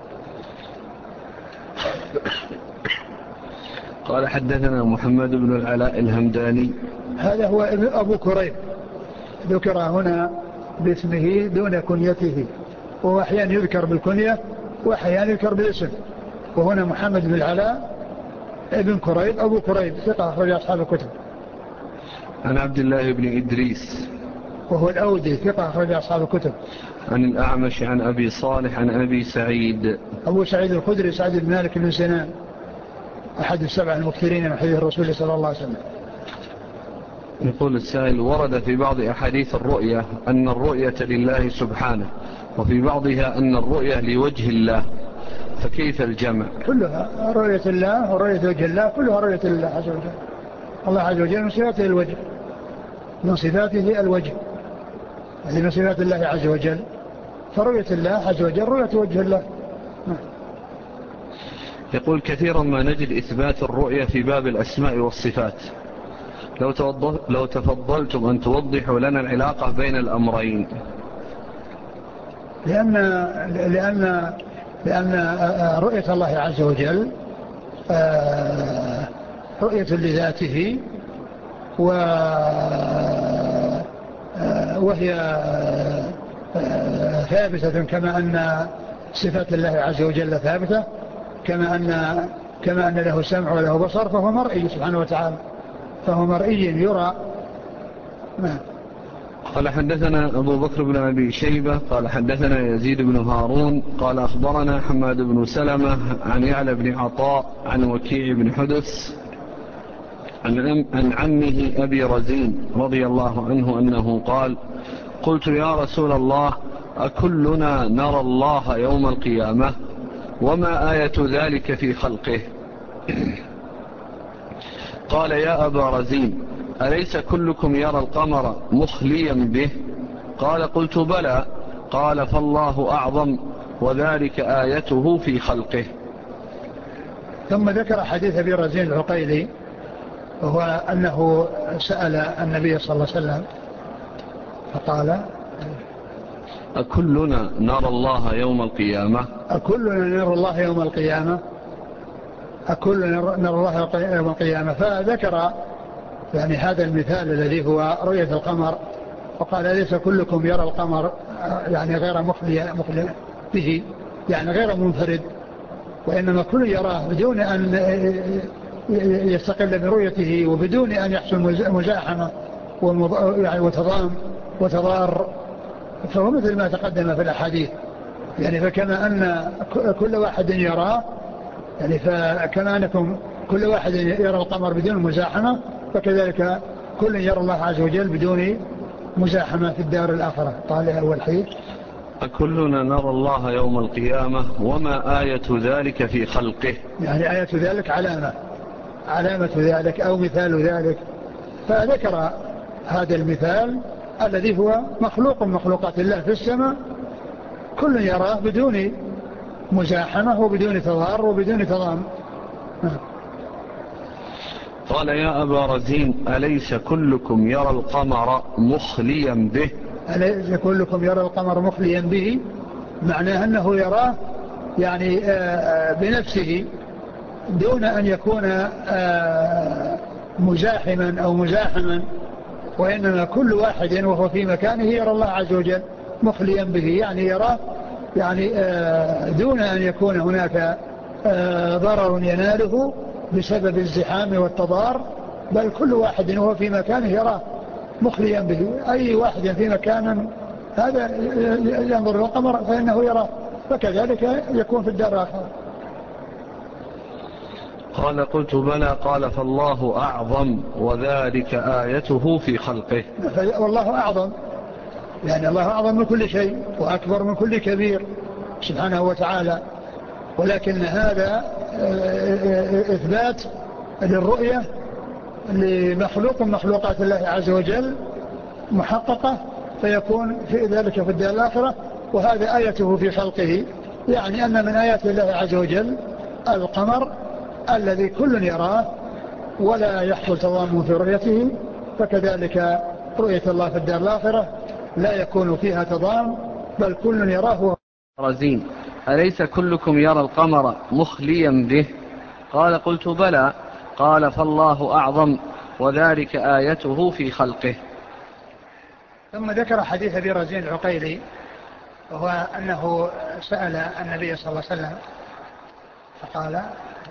قال حدثنا محمد بن العلاء الهمداني، هذا هو أبو كريب، ذكر هنا باسمه دون كنيته، وهو أحيانا يذكر بالكنية وأحيانا يذكر بالاسم. وهنا محمد بن العلاء ابن كريب أبو كريب ثقة أخرج أصحاب الكتب. عن عبد الله بن إدريس وهو الأودي ثقة أخرج أصحاب الكتب. عن الأعمش عن أبي صالح عن أبي سعيد أبو سعيد الخدري سعيد بن مالك بن سنان أحد السبع المكثرين من حديث الرسول صلى الله عليه وسلم. يقول السائل: ورد في بعض أحاديث الرؤية أن الرؤية لله سبحانه، وفي بعضها أن الرؤية لوجه الله، فكيف الجمع؟ كلها رؤية الله ورؤية وجه الله، كلها رؤية الله عز وجل. الله عز وجل من صفاته الوجه، من صفاته الوجه، هذه من صفات الله عز وجل، فرؤية الله عز وجل رؤية وجه الله. يقول: كثيرا ما نجد إثبات الرؤية في باب الأسماء والصفات، لو, لو تفضلتم أن توضحوا لنا العلاقة بين الأمرين. لأن, لأن, لأن رؤية الله عز وجل رؤية لذاته، وهي ثابتة كما أن صفات الله عز وجل ثابتة، كما أن, كما أن له سمع وله بصر، فهو مرئي سبحانه وتعالى، فهو مرئي يرى. ما. قال حدثنا أبو بكر بن أبي شيبة قال حدثنا يزيد بن هارون قال أخبرنا حماد بن سلمة عن يعلى بن عطاء عن وكيع بن حدث عن عمه أبي رزين رضي الله عنه أنه قال: قلت يا رسول الله أكلنا نرى الله يوم القيامة؟ وما آية ذلك في خلقه؟ قال: يا أبا رزين أليس كلكم يرى القمر مخليا به؟ قال: قلت بلى. قال: فالله أعظم، وذلك آيته في خلقه. ثم ذكر حديث أبي رزين العقيلي، وهو أنه سأل النبي صلى الله عليه وسلم فقال: أكلنا نرى الله يوم القيامة؟ أكلنا نرى الله يوم القيامة؟ أكلنا نرى الله يوم القيامة. فذكر يعني هذا المثال الذي هو رؤية القمر، وقال: ليس كلكم يرى القمر يعني غير مخلي به، يعني غير منفرد، وإنما كل يراه بدون أن يستقل برؤيته وبدون أن يحصل مزاحمة وتضام وتضار. فهو مثل ما تقدم في الأحاديث، يعني فكما أن كل واحد يراه، يعني فكما أنكم كل واحد يرى القمر بدون مزاحمة، فكذلك كل يرى الله عز وجل بدون مزاحمة في الدار الآخرة. قال أول حديث: أكلنا نرى الله يوم القيامة وما آية ذلك في خلقه؟ يعني آية ذلك علامة علامة ذلك أو مثال ذلك. فذكر هذا المثال الذي هو مخلوق من مخلوقات الله في السماء، كل يراه بدون مزاحمة وبدون تضار وبدون تضام. قال: يا أبا رزين أليس كلكم يرى القمر مخليا به؟ أليس كلكم يرى القمر مخليا به، معناه أنه يراه يعني بنفسه دون أن يكون مزاحما أو مزاحما، وإنما كل واحد وهو في مكانه يرى الله عز وجل مخليا به، يعني يراه يعني دون أن يكون هناك ضرر يناله بسبب الزحام والتضار، بل كل واحد وهو في مكانه يراه مخليا به. أي واحد في مكان هذا ينظر القمر فإنه يراه، فكذلك يكون في الدار الآخرة. قال: قلت: بلى. قال: فالله أعظم وذلك آيته في خلقه. والله أعظم، يعني الله أعظم من كل شيء وأكبر من كل كبير سبحانه وتعالى، ولكن هذا إثبات للرؤية لمخلوق من مخلوقات الله عز وجل محققة، فيكون في ذلك في الدار الآخرة. وهذا آيته في خلقه، يعني أن من آيات الله عز وجل القمر الذي كل يراه ولا يحصل تضامن في رؤيته، فكذلك رؤية الله في الدار الآخرة لا يكون فيها تضام، بل كل يراه. رزين: أليس كلكم يرى القمر مخليا به؟ قال: قلت: بلى. قال: فالله أعظم وذلك آيته في خلقه. ثم ذكر حديث أبي رزين العقيلي، وهو أنه سأل النبي صلى الله عليه وسلم فقال: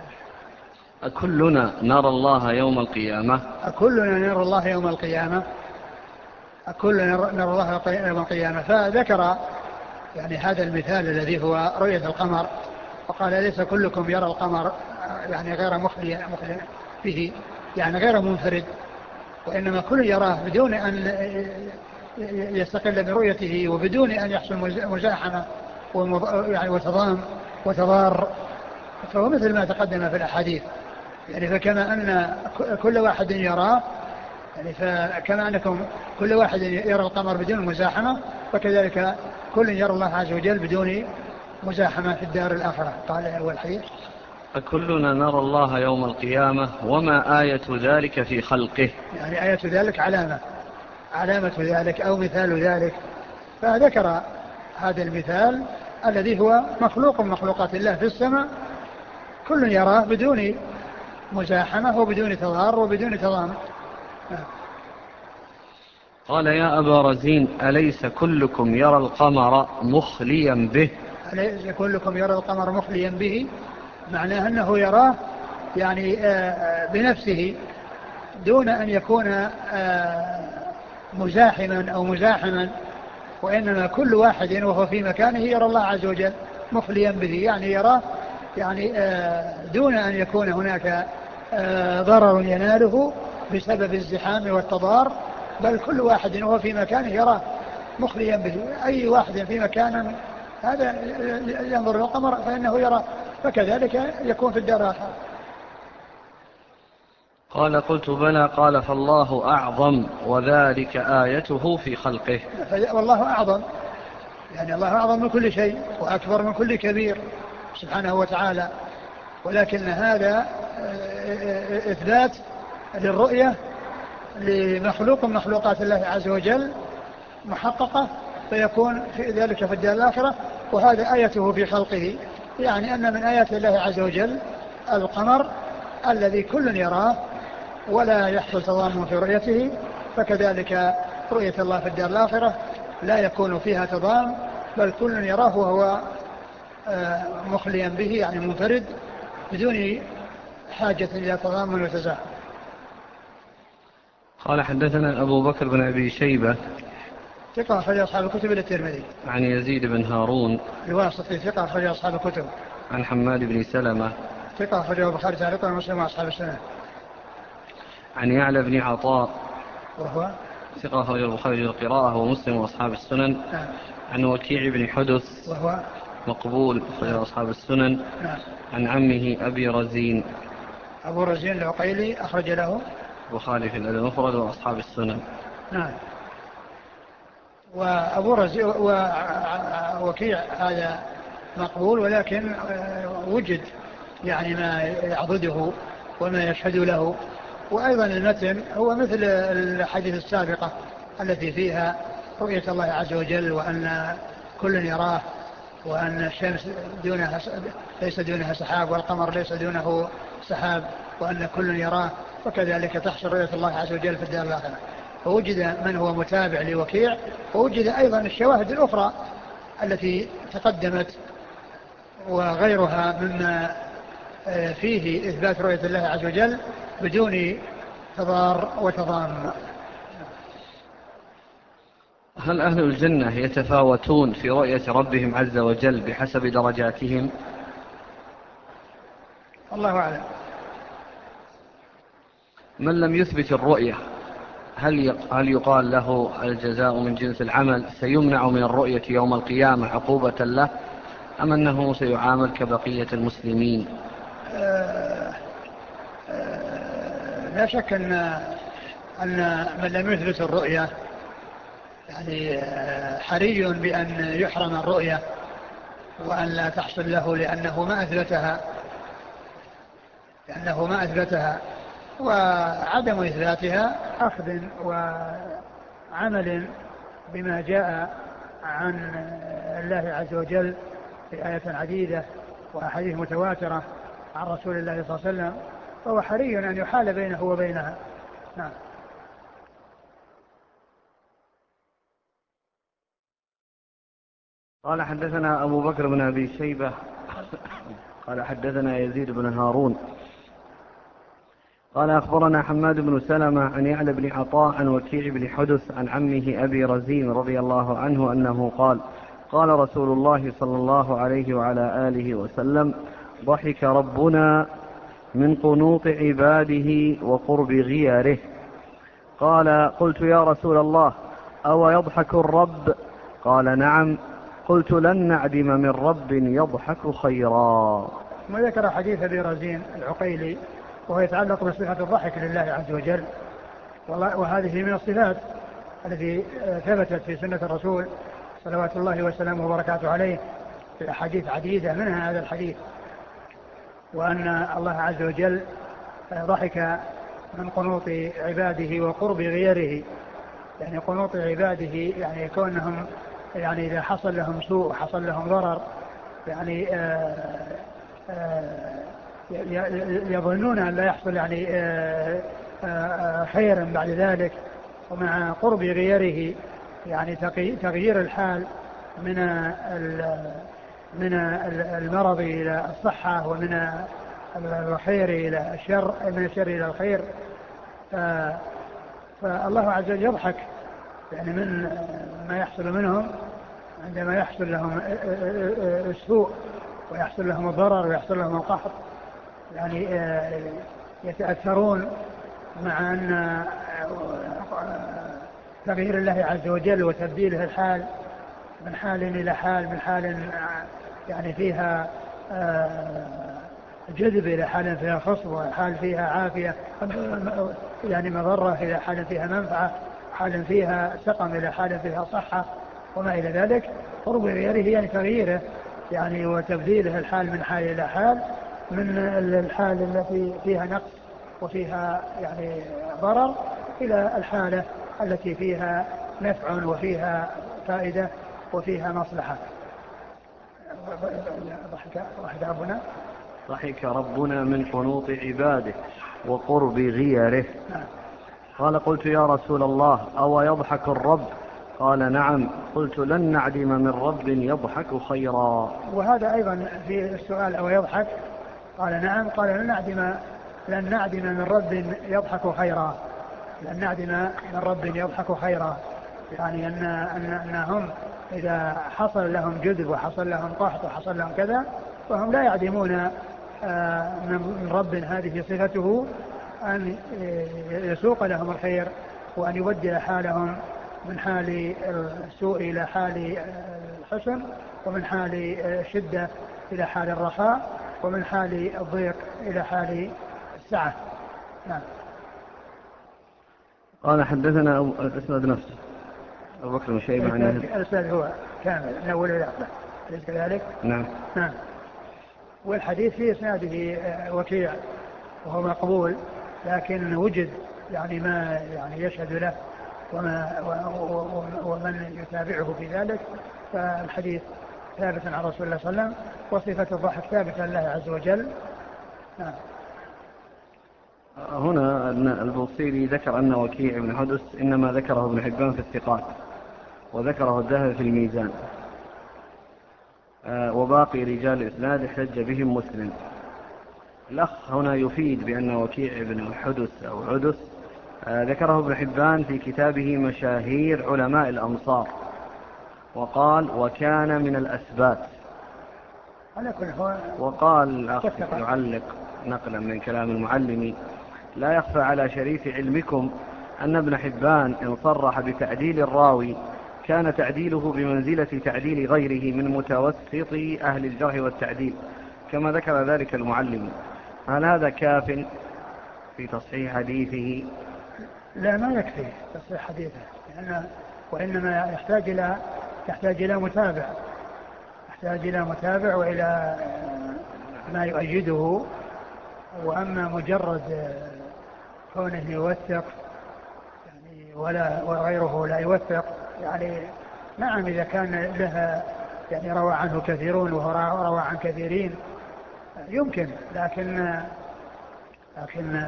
أكلنا نرى الله يوم القيامة؟ أكلنا نرى الله يوم القيامة؟ أكلنا نرى الله يوم القيامة. فذكر يعني هذا المثال الذي هو رؤية القمر، وقال: ليس كلكم يرى القمر يعني غير مخلي به، يعني غير منفرد، وإنما كل يراه بدون أن يستقل برؤيته وبدون أن يحصل مزاحمة وتضام وتضار. فهو مثل ما تقدم في الأحاديث، يعني فكما أن كل واحد يراه، يعني فكما أنكم كل واحد يرى القمر بدون مزاحمة، فكذلك كل يرى الله عز وجل بدون مزاحمة في الدار الآخرة. قال أول حديث: أكلنا نرى الله يوم القيامة وما آية ذلك في خلقه؟ يعني آية ذلك علامة علامة ذلك أو مثال ذلك. فذكر هذا المثال الذي هو مخلوق من مخلوقات الله في السماء، كل يراه بدون مزاحمة وبدون تضار وبدون تضام. قال: يا أبا رزين أليس كلكم يرى القمر مخليا به؟ أليس كلكم يرى القمر مخليا به، معناه أنه يراه يعني بنفسه دون أن يكون مزاحما أو مزاحما، وإنما كل واحد وهو في مكانه يرى الله عز وجل مخليا به، يعني يراه يعني دون أن يكون هناك ضرر يناله بسبب الزحام والتضار، بل كل واحد وهو في مكانه يراه مخليا به. أي واحد في مكان هذا ينظر القمر فإنه يراه، فكذلك يكون في الدار الآخرة. قال: قلت: بلى. قال: فالله أعظم وذلك آيته في خلقه. والله أعظم، يعني الله أعظم من كل شيء وأكبر من كل كبير سبحانه وتعالى، ولكن هذا إثبات للرؤية لمخلوق من مخلوقات الله عز وجل محققة، فيكون في ذلك في الدار الآخرة. وهذا آيته في خلقه، يعني أن من آيات الله عز وجل القمر الذي كل يراه ولا يحصل تضامن في رؤيته، فكذلك رؤية الله في الدار الآخرة لا يكون فيها تضامن، بل كل يراه وهو مخليا به، يعني منفرد بدون حاجة إلى تضامن وتزاحم. قال حدثنا أبو بكر بن أبي شيبة ثقة أخرج أصحاب الكتب إلى الترمذي. عن يزيد بن هارون الواسطي ثقة أخرج أصحاب الكتب. عن حماد بن سلمة ثقة أخرجه البخاري تعليقا ومسلم وأصحاب السنة. عن يعلى بن عطاء وهو ثقة أخرج البخاري القراءة ومسلم وأصحاب السنن. نعم. عن وكيع بن حدث وهو مقبول أخرج أصحاب السنن. نعم. عن عمه أبي رزين أبو رزين العقيلي أخرج له البخاري في الأدب المفرد وأصحاب السنن. نعم. وأبو رزين ووكيع هذا مقبول، ولكن وجد يعني ما يعضده وما يشهد له. وأيضا المتن هو مثل الحديث السابقة التي فيها رؤية الله عز وجل، وأن كل يراه، وأن الشمس دونها ليس دونها سحاب والقمر ليس دونه سحاب، وأن كل يراه، وكذلك تحصل رؤية الله عز وجل في الدار الآخرة. فوجد من هو متابع لوكيع، ووجد أيضا الشواهد الأخرى التي تقدمت وغيرها مما فيه إثبات رؤية الله عز وجل بدون تضار وتضام. هل أهل الجنة يتفاوتون في رؤية ربهم عز وجل بحسب درجاتهم؟ الله أعلم. من لم يثبت الرؤية هل هل يقال له الجزاء من جنس العمل، سيمنع من الرؤية يوم القيامة عقوبة له، أم أنه سيعامل كبقية المسلمين؟ آه آه لا شك أن أن من لم يثبت الرؤية يعني حري بأن يحرم الرؤية وأن لا تحصل له، لأنه ما أثبتها لأنه ما أثبتها وعدم إثباتها أخذ وعمل بما جاء عن الله عز وجل في آية عديدة وأحاديث متواترة عن رسول الله صلى الله عليه وسلم، فهو حري أن يحال بينه وبينها. نعم. قال حدثنا أبو بكر بن أبي شيبة قال حدثنا يزيد بن هارون قال أخبرنا حماد بن سلمة عن يعلى بن عطاء عن وكيع بن حدث عن عمه أبي رزين رضي الله عنه أنه قال قال رسول الله صلى الله عليه وعلى آله وسلم: ضحك ربنا من قنوط عباده وقرب غيره. قال: قلت يا رسول الله أو يضحك الرب؟ قال: نعم. قلت: لن نعدم من رب يضحك خيرا. ما ذكر حديث أبي رزين العقيلي وهو يتعلق بصفة الضحك لله عز وجل، وهذه من الصفات التي ثبتت في سنة الرسول صلوات الله وسلامه وبركاته عليه في أحاديث عديدة، منها هذا الحديث، وأن الله عز وجل ضحك من قنوط عباده وقرب غيره. يعني قنوط عباده يعني كونهم يعني إذا حصل لهم سوء حصل لهم ضرر يعني آآ آآ يظنون أن لا يحصل يعني آآ آآ خيرا بعد ذلك. ومع قرب غيره يعني تغيير الحال من من المرض إلى الصحة، ومن الخير إلى الشر، من الشر إلى الخير. فالله عز وجل يضحك يعني من ما يحصل منهم عندما يحصل لهم السوء ويحصل لهم الضرر ويحصل لهم القحط، يعني يتأثرون مع أن تغيير الله عز وجل وتبديله الحال من حال إلى حال، من حال يعني فيها جذب إلى حال فيها خصب، وحال فيها عافية يعني مضرة إلى حال فيها منفعة، حال فيها سقم إلى حال فيها صحة وما إلى ذلك. قرب غيره يعني تغييره يعني وتبديله الحال من حال إلى حال، من الحال التي فيها نقص وفيها يعني ضرر إلى الحالة التي فيها نفع وفيها فائدة وفيها مصلحة. ضحك ضحك ربنا ضحك ربنا من قنوط عباده وقرب غيره. قال قلت يا رسول الله أو يضحك الرب؟ قال نعم. قلت لن نعدم من رب يضحك خيرا. وهذا أيضا في السؤال أو يضحك قال نعم. قال لن نعدم لن نعدم من رب يضحك خيرا لن نعدم من رب يضحك خيرا يعني أن أن أنهم إذا حصل لهم جذب وحصل لهم قحط وحصل لهم كذا فهم لا يعدمون من رب هذه صفته أن يسوق لهم الخير وأن يبدل حالهم من حال السوء إلى حال الحسن ومن حال الشدة إلى حال الرخاء ومن حال الضيق إلى حال السعة. نعم. قال حدثنا الأسود نفسه أبو بكر بن شيبة عن الأسود هو كامل من أول إلى آخره أليس كذلك؟ نعم. نعم. والحديث في إسناده وكيع وهو مقبول لكن وجد يعني ما يعني يشهد له وما ومن يتابعه في ذلك فالحديث ثابت عن رسول الله صلى الله عليه وسلم وصفة الضحك ثابتة لله عز وجل. نعم. هنا البوصيري ذكر أن وكيع بن حدث إنما ذكره ابن حبان في الثقات وذكره الذهبي في الميزان وباقي رجال الإسناد احتج بهم مسلم. الأخ هنا يفيد بأن وكيع بن حدث أو حدث ذكره ابن حبان في كتابه مشاهير علماء الأمصار وقال وكان من الأسبات. وقال الأخ يعلق نقلا من كلام المعلم لا يخفى على شريف علمكم أن ابن حبان إن صرح بتعديل الراوي كان تعديله بمنزلة تعديل غيره من متوسط أهل الجرح والتعديل كما ذكر ذلك المعلم. هل هذا كاف في تصحيح حديثه؟ لا ما يكفي تصحيح حديثه لأنه وإنما يحتاج إلى يحتاج إلى متابع يحتاج إلى متابع وإلى ما يؤيده. وأما مجرد كونه يوثق يعني ولا وغيره لا يوثق يعني نعم إذا كان لها يعني روى عنه كثيرون وهو روى عن كثيرين يمكن لكن لكن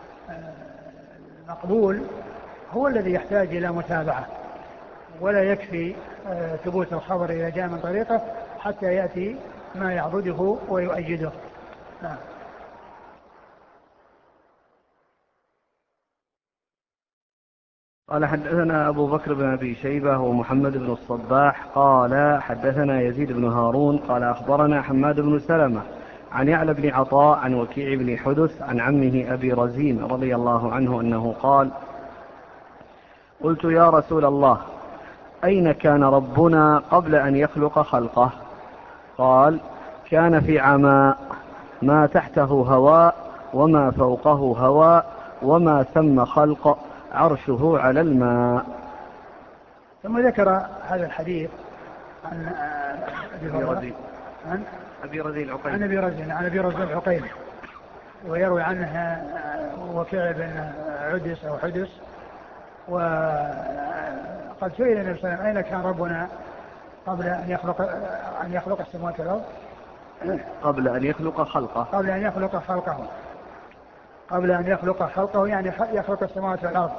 المقبول هو الذي يحتاج إلى متابعة ولا يكفي ثبوت الخبر إذا جاء من طريقه حتى يأتي ما يعضده ويؤيده. نعم. قال حدثنا أبو بكر بن أبي شيبة ومحمد بن الصباح قال حدثنا يزيد بن هارون قال أخبرنا حماد بن سلمة عن يعلى بن عطاء عن وكيع بن حدث عن عمه أبي رزين رضي الله عنه أنه قال قلت يا رسول الله أين كان ربنا قبل أن يخلق خلقه؟ قال كان في عماء ما تحته هواء وما فوقه هواء وما ثم خلق عرشه على الماء. ثم ذكر هذا الحديث عن أبي رزين عن أبي رزين العقيل عن أبي رزين عن أبي رزين العقيل ويروي عنها وكيع بن عدس أو حدث. وقد سئل النبي صلى الله عليه وسلم أين كان ربنا قبل أن يخلق أن يخلق السماوات والأرض قبل أن يخلق خلقه قبل أن يخلق خلقه قبل أن يخلق خلقه يعني يخلق السماوات والأرض.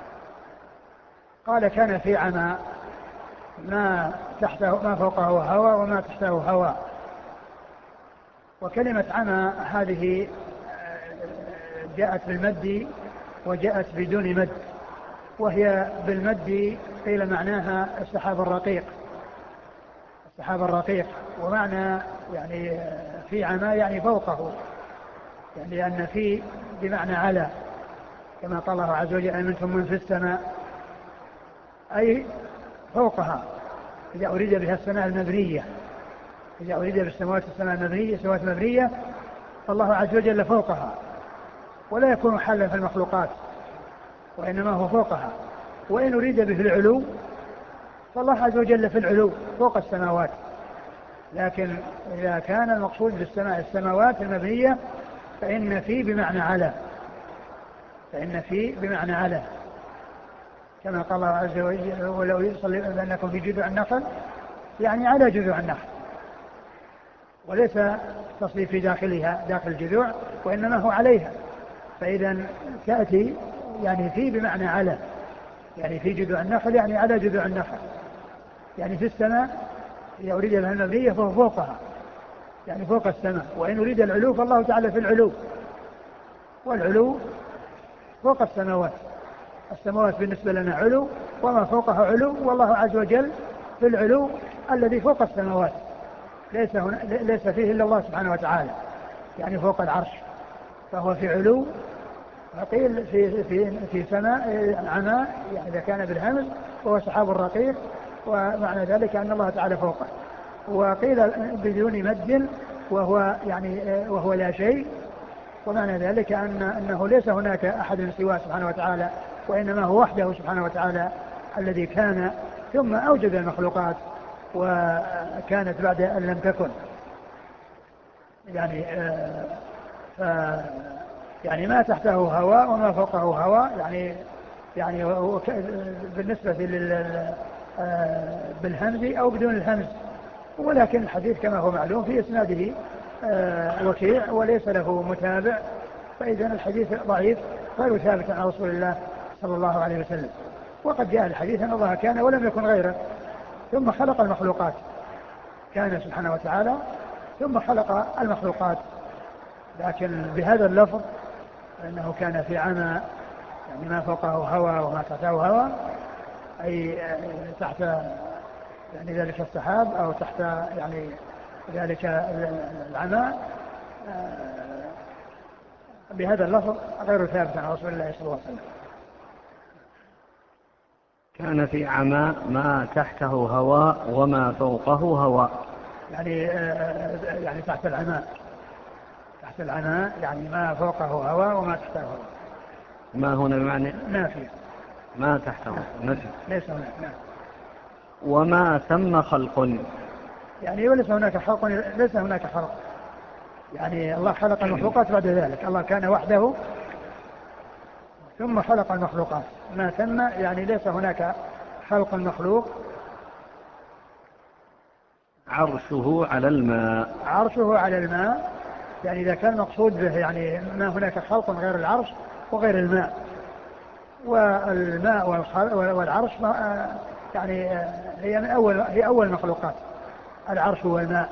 قال كان في عمى ما تحته ما فوقه هواء وما تحته هواء. وكلمة عمى هذه جاءت بالمد وجاءت بدون مد وهي بالمد قيل معناها السحاب الرقيق السحاب الرقيق ومعنى يعني في عمى يعني فوقه يعني لأن في بمعنى على كما قال الله عز وجل أمنتم من في السماء أي فوقها إذا أريد بها السماء المبنية إذا أريد بالسماوات السماء المبنية سماوات مبنية فالله عز وجل فوقها ولا يكون حالا في المخلوقات وإنما هو فوقها. وإن أريد به العلو فالله عز وجل في العلو فوق السماوات لكن إذا كان المقصود بالسماء السماوات المبنية فإن في بمعنى على، فإن في بمعنى على، كما قال الله عز وجل ولو يصلي أنكم في جذوع النخل، يعني على جذوع النخل، وليس تصلي في داخلها داخل الجذوع، وإنما هو عليها. فإذا تأتي يعني في بمعنى على، يعني في جذوع النخل يعني على جذوع النخل، يعني في السماء إذا أريد لها المبنية فهو فوقها، يعني فوق السماء. وإن أريد العلو فالله تعالى في العلو، والعلو فوق السماوات، السماوات بالنسبة لنا علو وما فوقها علو، والله عز وجل في العلو الذي فوق السماوات، ليس, هنا ليس فيه إلا الله سبحانه وتعالى، يعني فوق العرش، فهو في علو. وقيل في, في, في سماء عماء، يعني إذا كان بالهمز وهو سحاب الرقيق، ومعنى ذلك أن الله تعالى فوقه. وقيل بدون مد وهو, يعني وهو لا شيء، ومعنى ذلك أن أنه ليس هناك أحد سواه سبحانه وتعالى، وإنما هو وحده سبحانه وتعالى الذي كان ثم أوجد المخلوقات وكانت بعد أن لم تكن. يعني آه ف يعني ما تحته هواء وما فوقه هواء، يعني يعني بالنسبة لل بالهمز أو بدون الهمز. ولكن الحديث كما هو معلوم في إسناده آه وكيع وليس له متابع، فإذا الحديث ضعيف غير ثابت عن رسول الله صلى الله عليه وسلم. وقد جاء الحديث أن الله كان ولم يكن غيره ثم خلق المخلوقات، كان سبحانه وتعالى ثم خلق المخلوقات، لكن بهذا اللفظ أنه كان في عمى، يعني ما فوقه هواء وما تحته هواء، أي تحت يعني ذلك السحاب أو تحت يعني ذلك العمى، بهذا اللفظ غير ثابت عن رسول الله صلى الله عليه وسلم. كان في عمى ما تحته هواء وما فوقه هواء، يعني يعني تحت العمى، تحت العمى يعني ما فوقه هواء وما تحته هواء. ما هنا بمعنى نافي، ما تحته نفي، ليس هناك نافي. وما ثم خلق، يعني وليس هناك خلق، ليس هناك خلق، يعني الله خلق المخلوقات بعد ذلك، الله كان وحده ثم خلق المخلوقات. ما ثم يعني ليس هناك خلق المخلوق. عرشه على الماء، عرشه على الماء، يعني إذا كان مقصود به يعني ما هناك خلق غير العرش وغير الماء، والماء والعرش يعني هي من أول هي أول مخلوقات، العرش والماء.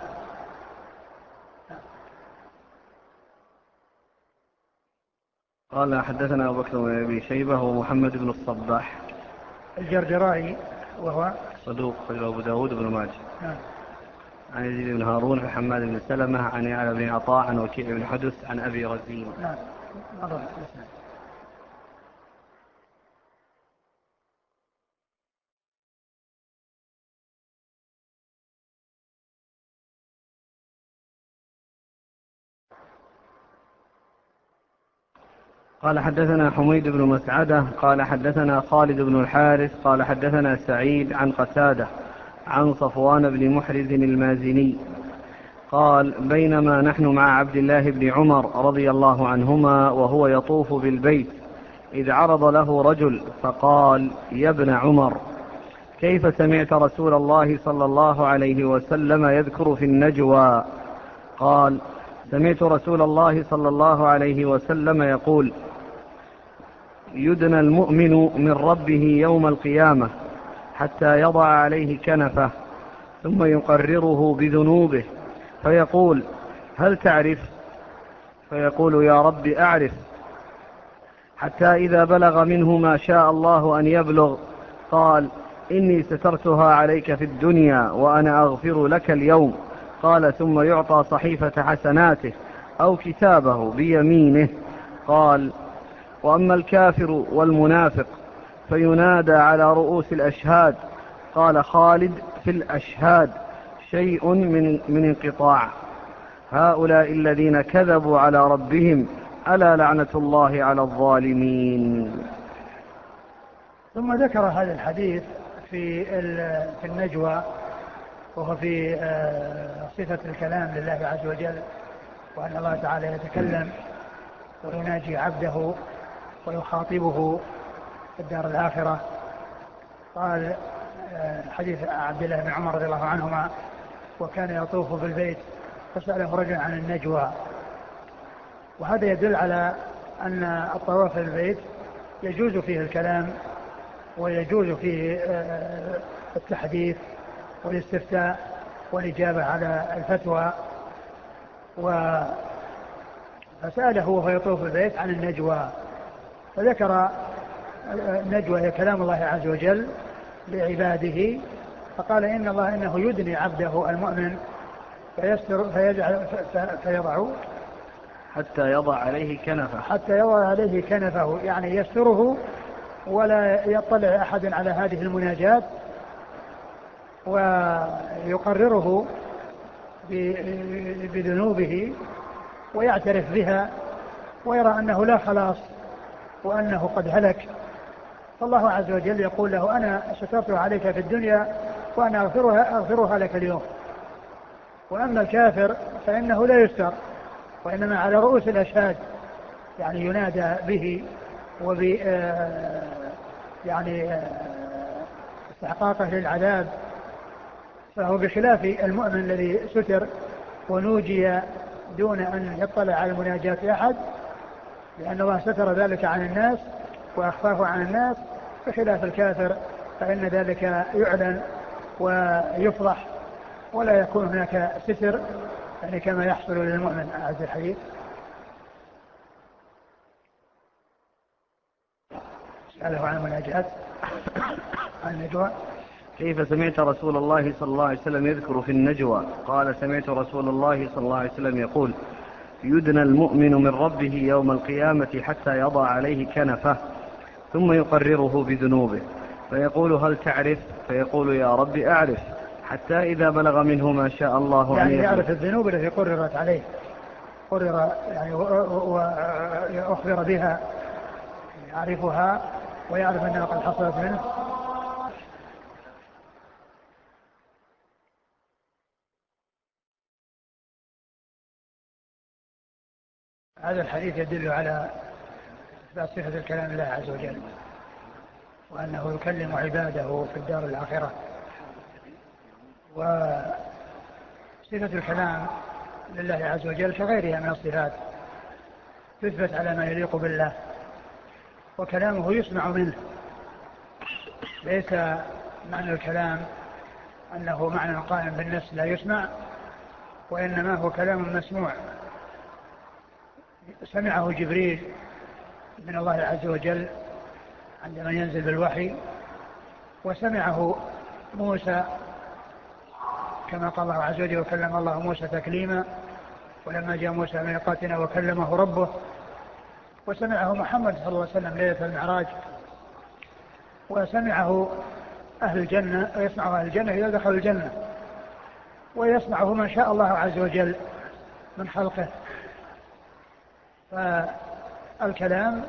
قال حدثنا أبو بكر بن أبي شيبة ومحمد بن الصباح الجرجرائي وهو صدوق خرج أبو داود بن ماجه. نعم. عن يزيد بن هارون عن حماد بن سلمة عن يعلى بن عطاء عن وكيع بن حدث عن أبي رزين. نعم. قال حدثنا حميد بن مسعدة قال حدثنا خالد بن الحارث قال حدثنا سعيد عن قتادة عن صفوان بن محرز المازني قال بينما نحن مع عبد الله بن عمر رضي الله عنهما وهو يطوف بالبيت إذ عرض له رجل فقال يا ابن عمر كيف سمعت رسول الله صلى الله عليه وسلم يذكر في النجوى؟ قال سمعت رسول الله صلى الله عليه وسلم يقول يدنى المؤمن من ربه يوم القيامة حتى يضع عليه كنفه ثم يقرره بذنوبه فيقول هل تعرف؟ فيقول يا رب أعرف، حتى إذا بلغ منه ما شاء الله أن يبلغ قال إني سترتها عليك في الدنيا وأنا أغفر لك اليوم. قال ثم يعطى صحيفة حسناته أو كتابه بيمينه. قال وأما الكافر والمنافق فينادى على رؤوس الأشهاد. قال خالد في الأشهاد شيء من, من انقطاع. هؤلاء الذين كذبوا على ربهم ألا لعنة الله على الظالمين. ثم ذكر هذا الحديث في في النجوى، وهو في صفة الكلام لله عز وجل، وأن الله تعالى يتكلم ويناجي عبده ويخاطبه في الدار الآخرة. قال حديث عبد الله بن عمر رضي الله عنهما: وكان يطوف بالبيت فسأله رجل عن النجوى. وهذا يدل على أن الطواف في البيت يجوز فيه الكلام ويجوز فيه التحديث والاستفتاء والإجابة على الفتوى. فسأله وهو يطوف البيت عن النجوى، فذكر النجوى هي كلام الله عز وجل لعباده، فقال إن الله إنه يدني عبده المؤمن فيستر فيجعل فيضع حتى يضع عليه كنفه حتى يضع عليه كنفه، يعني يستره ولا يطلع أحد على هذه المناجاة، ويقرره بذنوبه ويعترف بها ويرى أنه لا خلاص وأنه قد هلك. فالله عز وجل يقول له: أنا سترتها عليك في الدنيا وأنا أغفرها, أغفرها لك اليوم. وأما الكافر فإنه لا يستر، وإنما على رؤوس الأشهاد، يعني ينادى به وب يعني استحقاقه للعذاب. فهو بخلاف المؤمن الذي ستر ونوجي دون أن يطلع على مناجاة أحد، لأن الله ستر ذلك عن الناس وأخفاه عن الناس، بخلاف الكافر فإن ذلك يعلن ويفضح ولا يكون هناك ستر، يعني كما يحصل للمؤمن. أعد الحديث. سأله عن المناجاة عن النجوى: كيف سمعت رسول الله صلى الله عليه وسلم يذكر في النجوى؟ قال: سمعت رسول الله صلى الله عليه وسلم يقول: يدنى المؤمن من ربه يوم القيامة حتى يضع عليه كنفه ثم يقرره بذنوبه فيقول: هل تعرف؟ فيقول: يا رب أعرف. حتى إذا بلغ منه ما شاء الله يعني يعرف الذنوب التي قررت عليه، قرر يعني وأخبر بها، يعرفها ويعرف أنها قد حصلت منه. هذا الحديث يدل على صفة الكلام لله عز وجل، وأنه يكلم عباده في الدار الآخرة. وصفة الكلام لله عز وجل كغيرها من الصفات تثبت على ما يليق بالله، وكلامه يسمع منه. ليس معنى الكلام أنه معنى قائم بالنفس لا يسمع، وإنما هو كلام مسموع سمعه جبريل من الله عز وجل عندما ينزل بالوحي، وسمعه موسى كما قال الله عز وجل: وكلم الله موسى تكليما، ولما جاء موسى ميقاتنا وكلمه ربه. وسمعه محمد صلى الله عليه وسلم ليلة المعراج، وسمعه أهل الجنة، ويسمعه أهل الجنة إذا دخلوا الجنة، ويسمعه من شاء الله عز وجل من خلقه. فالكلام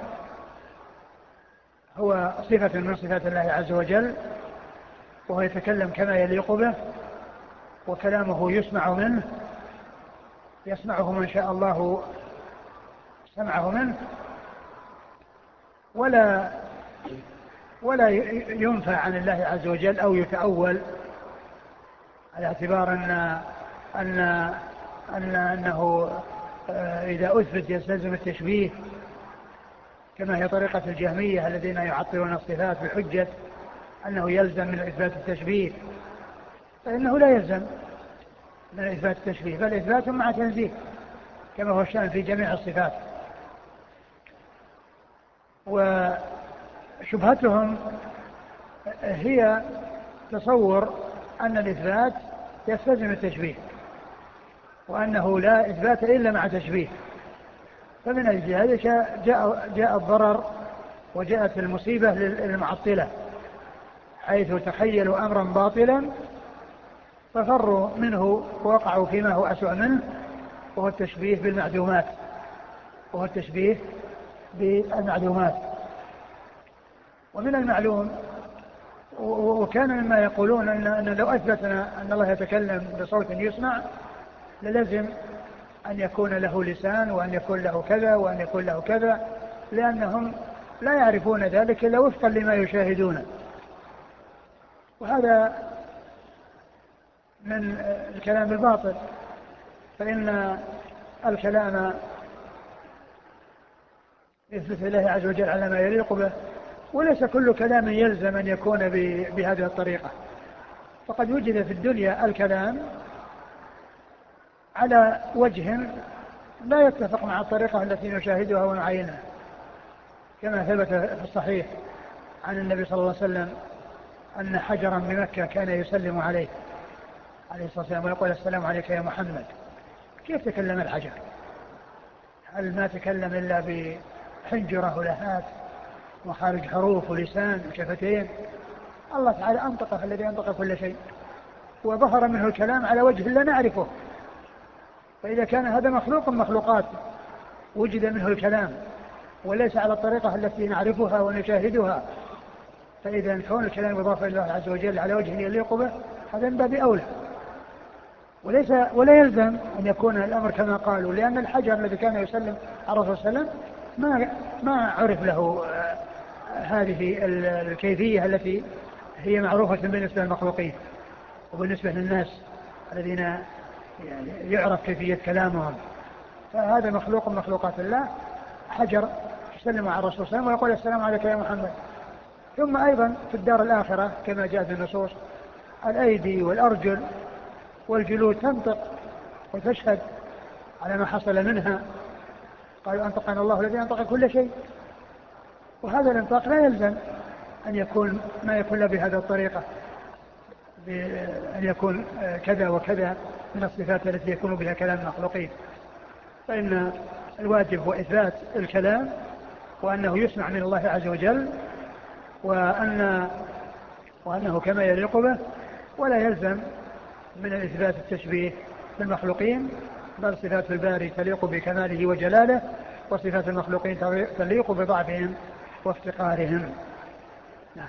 هو صفة من صفات الله عز وجل، وهو يتكلم كما يليق به، وكلامه يسمع منه، يسمعه من شاء الله سمعه منه، ولا ولا ينفى عن الله عز وجل أو يتأول، على اعتبار أن أن أن أنه إذا أثبت يستلزم التشبيه، كما هي طريقة الجهمية الذين يعطلون الصفات بحجة أنه يلزم من إثبات التشبيه، فإنه لا يلزم من إثبات التشبيه، بل إثبات مع تنزيه كما هو الشأن في جميع الصفات. وشبهتهم هي تصور أن الإثبات يستلزم التشبيه، وأنه لا إثبات إلا مع تشبيه. فمن أجل هذا جاء, جاء الضرر وجاءت المصيبة للمعطلة، حيث تخيلوا أمرا باطلا ففروا منه ووقعوا فيما هو أسوأ منه، وهو التشبيه بالمعدومات وهو وكان مما يقولون أن, أن لو أثبتنا أن الله يتكلم بصوت يسمع للزم أن يكون له لسان وأن يكون له كذا وأن يكون له كذا، لأنهم لا يعرفون ذلك إلا وفقا لما يشاهدونه. وهذا من الكلام الباطل، فإن الكلام يثبت الله عز وجل على ما يليق به، وليس كل كلام يلزم أن يكون بهذه الطريقة. فقد وجد في الدنيا الكلام على وجه لا يتفق مع الطريقة التي نشاهدها ونعينها، كما ثبت في الصحيح عن النبي صلى الله عليه وسلم أن حجرا بمكة كان يسلم عليه عليه الصلاة والسلام ويقول السلام عليك يا محمد. كيف تكلم الحجر؟ هل ما تكلم إلا بحنجرة ولهات وخارج حروف ولسان وشفتين؟ الله تعالى أنطقه الذي أنطق كل شيء، وظهر منه الكلام على وجه لا نعرفه. فإذا كان هذا مخلوق مخلوقات وجد منه الكلام وليس على الطريقة التي نعرفها ونشاهدها، فإذا كون الكلام يضاف إلى الله عز وجل على وجه يليق به هذا من باب أولى، وليس ولا يلزم أن يكون الأمر كما قالوا، لأن الحجر الذي كان يسلم على الرسول صلى الله عليه وسلم ما ما عرف له هذه الكيفية التي هي معروفة بالنسبة للمخلوقين وبالنسبة للناس الذين يعني يعرف كيفية كلامهم. فهذا مخلوق من مخلوقات الله، حجر يسلم على الرسول صلى الله عليه وسلم ويقول السلام عليك يا محمد. ثم أيضا في الدار الآخرة كما جاء في النصوص الأيدي والأرجل والجلود تنطق وتشهد على ما حصل منها. قالوا أنطقنا الله الذي أنطق كل شيء. وهذا الانطاق لا يلزم أن يكون ما يكون بهذه الطريقة، أن يكون كذا وكذا من الصفات التي يكون بها كلام المخلوقين. فإن الواجب هو إثبات الكلام وأنه يسمع من الله عز وجل، وأن وأنه كما يليق به، ولا يلزم من الإثبات التشبيه بالمخلوقين، بل صفات الباري تليق بكماله وجلاله، وصفات المخلوقين تليق بضعفهم وافتقارهم. نعم.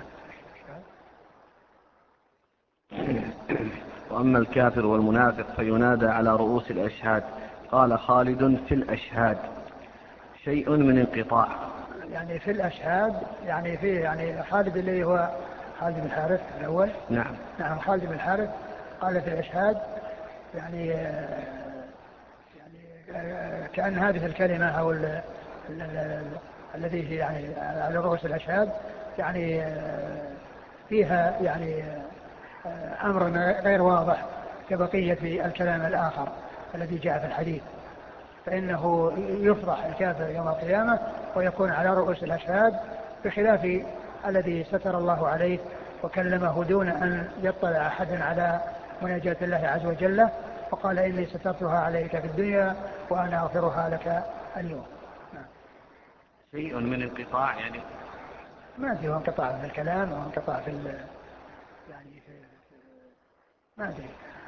وأما الكافر والمنافق فينادى على رؤوس الأشهاد. قال خالد في الأشهاد شيء من انقطاع. يعني في الأشهاد يعني في يعني خالد اللي هو خالد بن الحارث الأول. نعم. نعم خالد بن الحارث قال في الأشهاد يعني يعني كأن هذه الكلمة أو الذي يعني على رؤوس الأشهاد يعني فيها يعني أمر غير واضح كبقية الكلام الآخر الذي جاء في الحديث، فإنه يفضح الكافر يوم القيامة ويكون على رؤوس الأشهاد، بخلاف الذي ستر الله عليه وكلمه دون أن يطلع أحد على مناجاة الله عز وجل، وقال إني سترتها عليك في الدنيا وأنا أغفرها لك اليوم. شيء من انقطاع يعني ما فيه انقطاع في الكلام وانقطاع في يعني في ما أدري.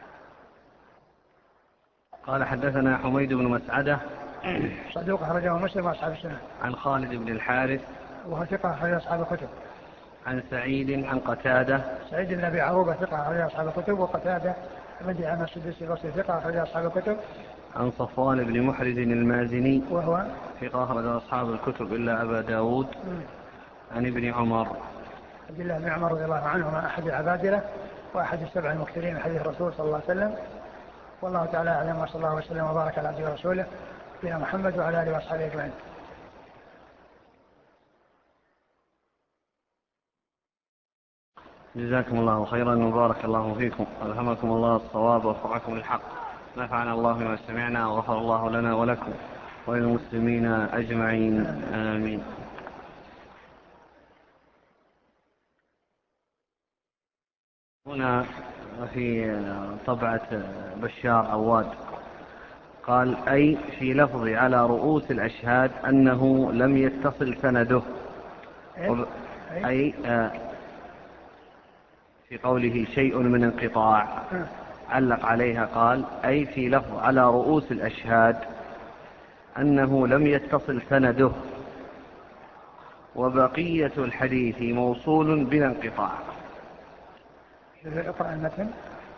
قال حدثنا حميد بن مسعدة صدوق أخرجه مسلم وأصحاب السنة. عن خالد بن الحارث وهو ثقة أخرج أصحاب الكتب. عن سعيد عن قتادة سعيد بن أبي عروبة ثقة أخرج أصحاب الكتب، وقتادة بن دعامة السدوسي البصري ثقة أخرج أصحاب الكتب. عن صفوان بن محرز المازني وهو ثقة أخرج أصحاب الكتب إلا أبا داود. عن ابن عمر عبد الله بن عمر رضي الله عنهما أحد العبادلة وأحد السبع المكثرين من حديث الرسول صلى الله عليه وسلم. والله تعالى أعلم، وصلى الله وسلم وبارك على عبده ورسوله نبينا محمد وعلى آله وأصحابه أجمعين. جزاكم الله خيرا وبارك الله فيكم، ألهمكم الله الصواب ووفقكم للحق، نفعنا الله بما سمعنا وغفر الله لنا ولكم وللمسلمين أجمعين، آمين. هنا في طبعة بشار عواد قال أي في لفظ على رؤوس الأشهاد أنه لم يتصل سنده، أي في قوله شيء من انقطاع علق عليها قال أي في لفظ على رؤوس الأشهاد أنه لم يتصل سنده وبقية الحديث موصول بلا انقطاع. اقرأ المتن.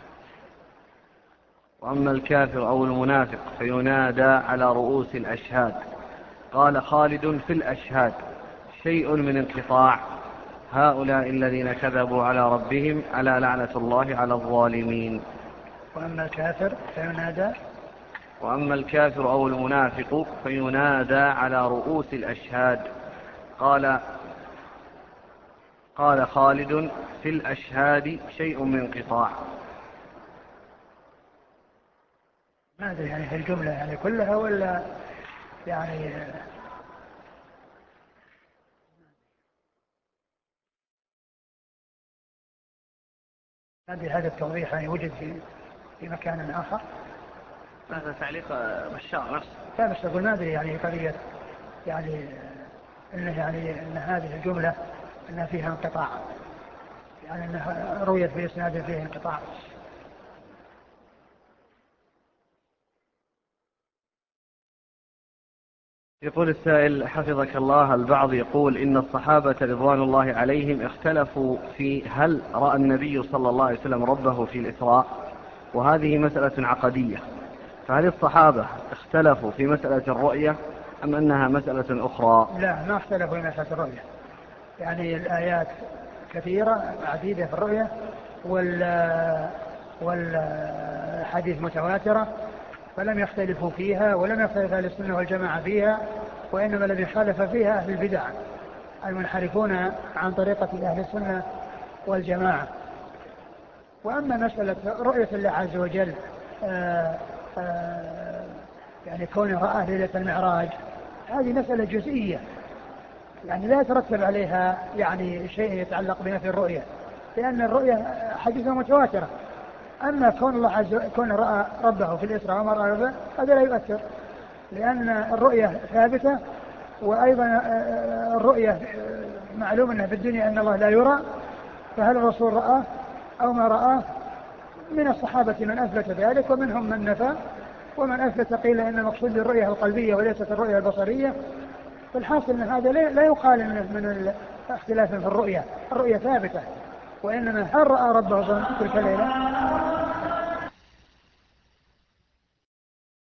وأما الكافر أو المنافق فينادى على رؤوس الأشهاد. قال خالد في الأشهاد شيء من انقطاع. هؤلاء الذين كذبوا على ربهم ألا لعنة الله على الظالمين. وأما الكافر فينادى وأما الكافر أو المنافق فينادى على رؤوس الأشهاد. قال قال خالد في الأشهاد شيء من انقطاع. ماذا يعني في الجملة يعني كلها ولا يعني هذا التوضيح يعني وجد في في مكان آخر؟ هذا تعليق بشار نفسه. لا بس أقول ما أدري يعني قضية يعني إنه يعني إن هذه الجملة إنها فيها انقطاع، يعني إنها رويت في إسناد فيه انقطاع. يقول السائل حفظك الله، البعض يقول إن الصحابة رضوان الله عليهم اختلفوا في هل رأى النبي صلى الله عليه وسلم ربه في الإسراء، وهذه مسألة عقدية، فهل الصحابة اختلفوا في مسألة الرؤية أم أنها مسألة أخرى؟ لا، ما اختلفوا في مسألة الرؤية، يعني الآيات كثيرة عديدة في الرؤية وال والحديث متواترة، فلم يختلفوا فيها ولم يختلف أهل السنة والجماعة فيها، وإنما الذي خالف فيها أهل البدع المنحرفون عن طريقة أهل السنة والجماعة. وأما مسألة رؤية الله عز وجل آآ آآ يعني كون رأى ليلة المعراج هذه مسألة جزئية، يعني لا يترتب عليها يعني شيء يتعلق بنفي الرؤية، لأن الرؤية حديثة متواترة. أما كون الله عز وجل كون رأى ربه في الإسراء وما رأى ربه هذا لا يؤثر، لأن الرؤية ثابتة، وأيضا الرؤية معلوم أنها في الدنيا أن الله لا يرى، فهل الرسول رآه أو ما رآه؟ من الصحابة من أثبت ذلك ومنهم من نفى، ومن أثبت قيل إن المقصود الرؤية القلبية وليست الرؤية البصرية. فالحاصل أن هذا لا يقال من الاختلاف في الرؤية، الرؤية ثابتة، وإنما هل رأى ربه تلك الليلة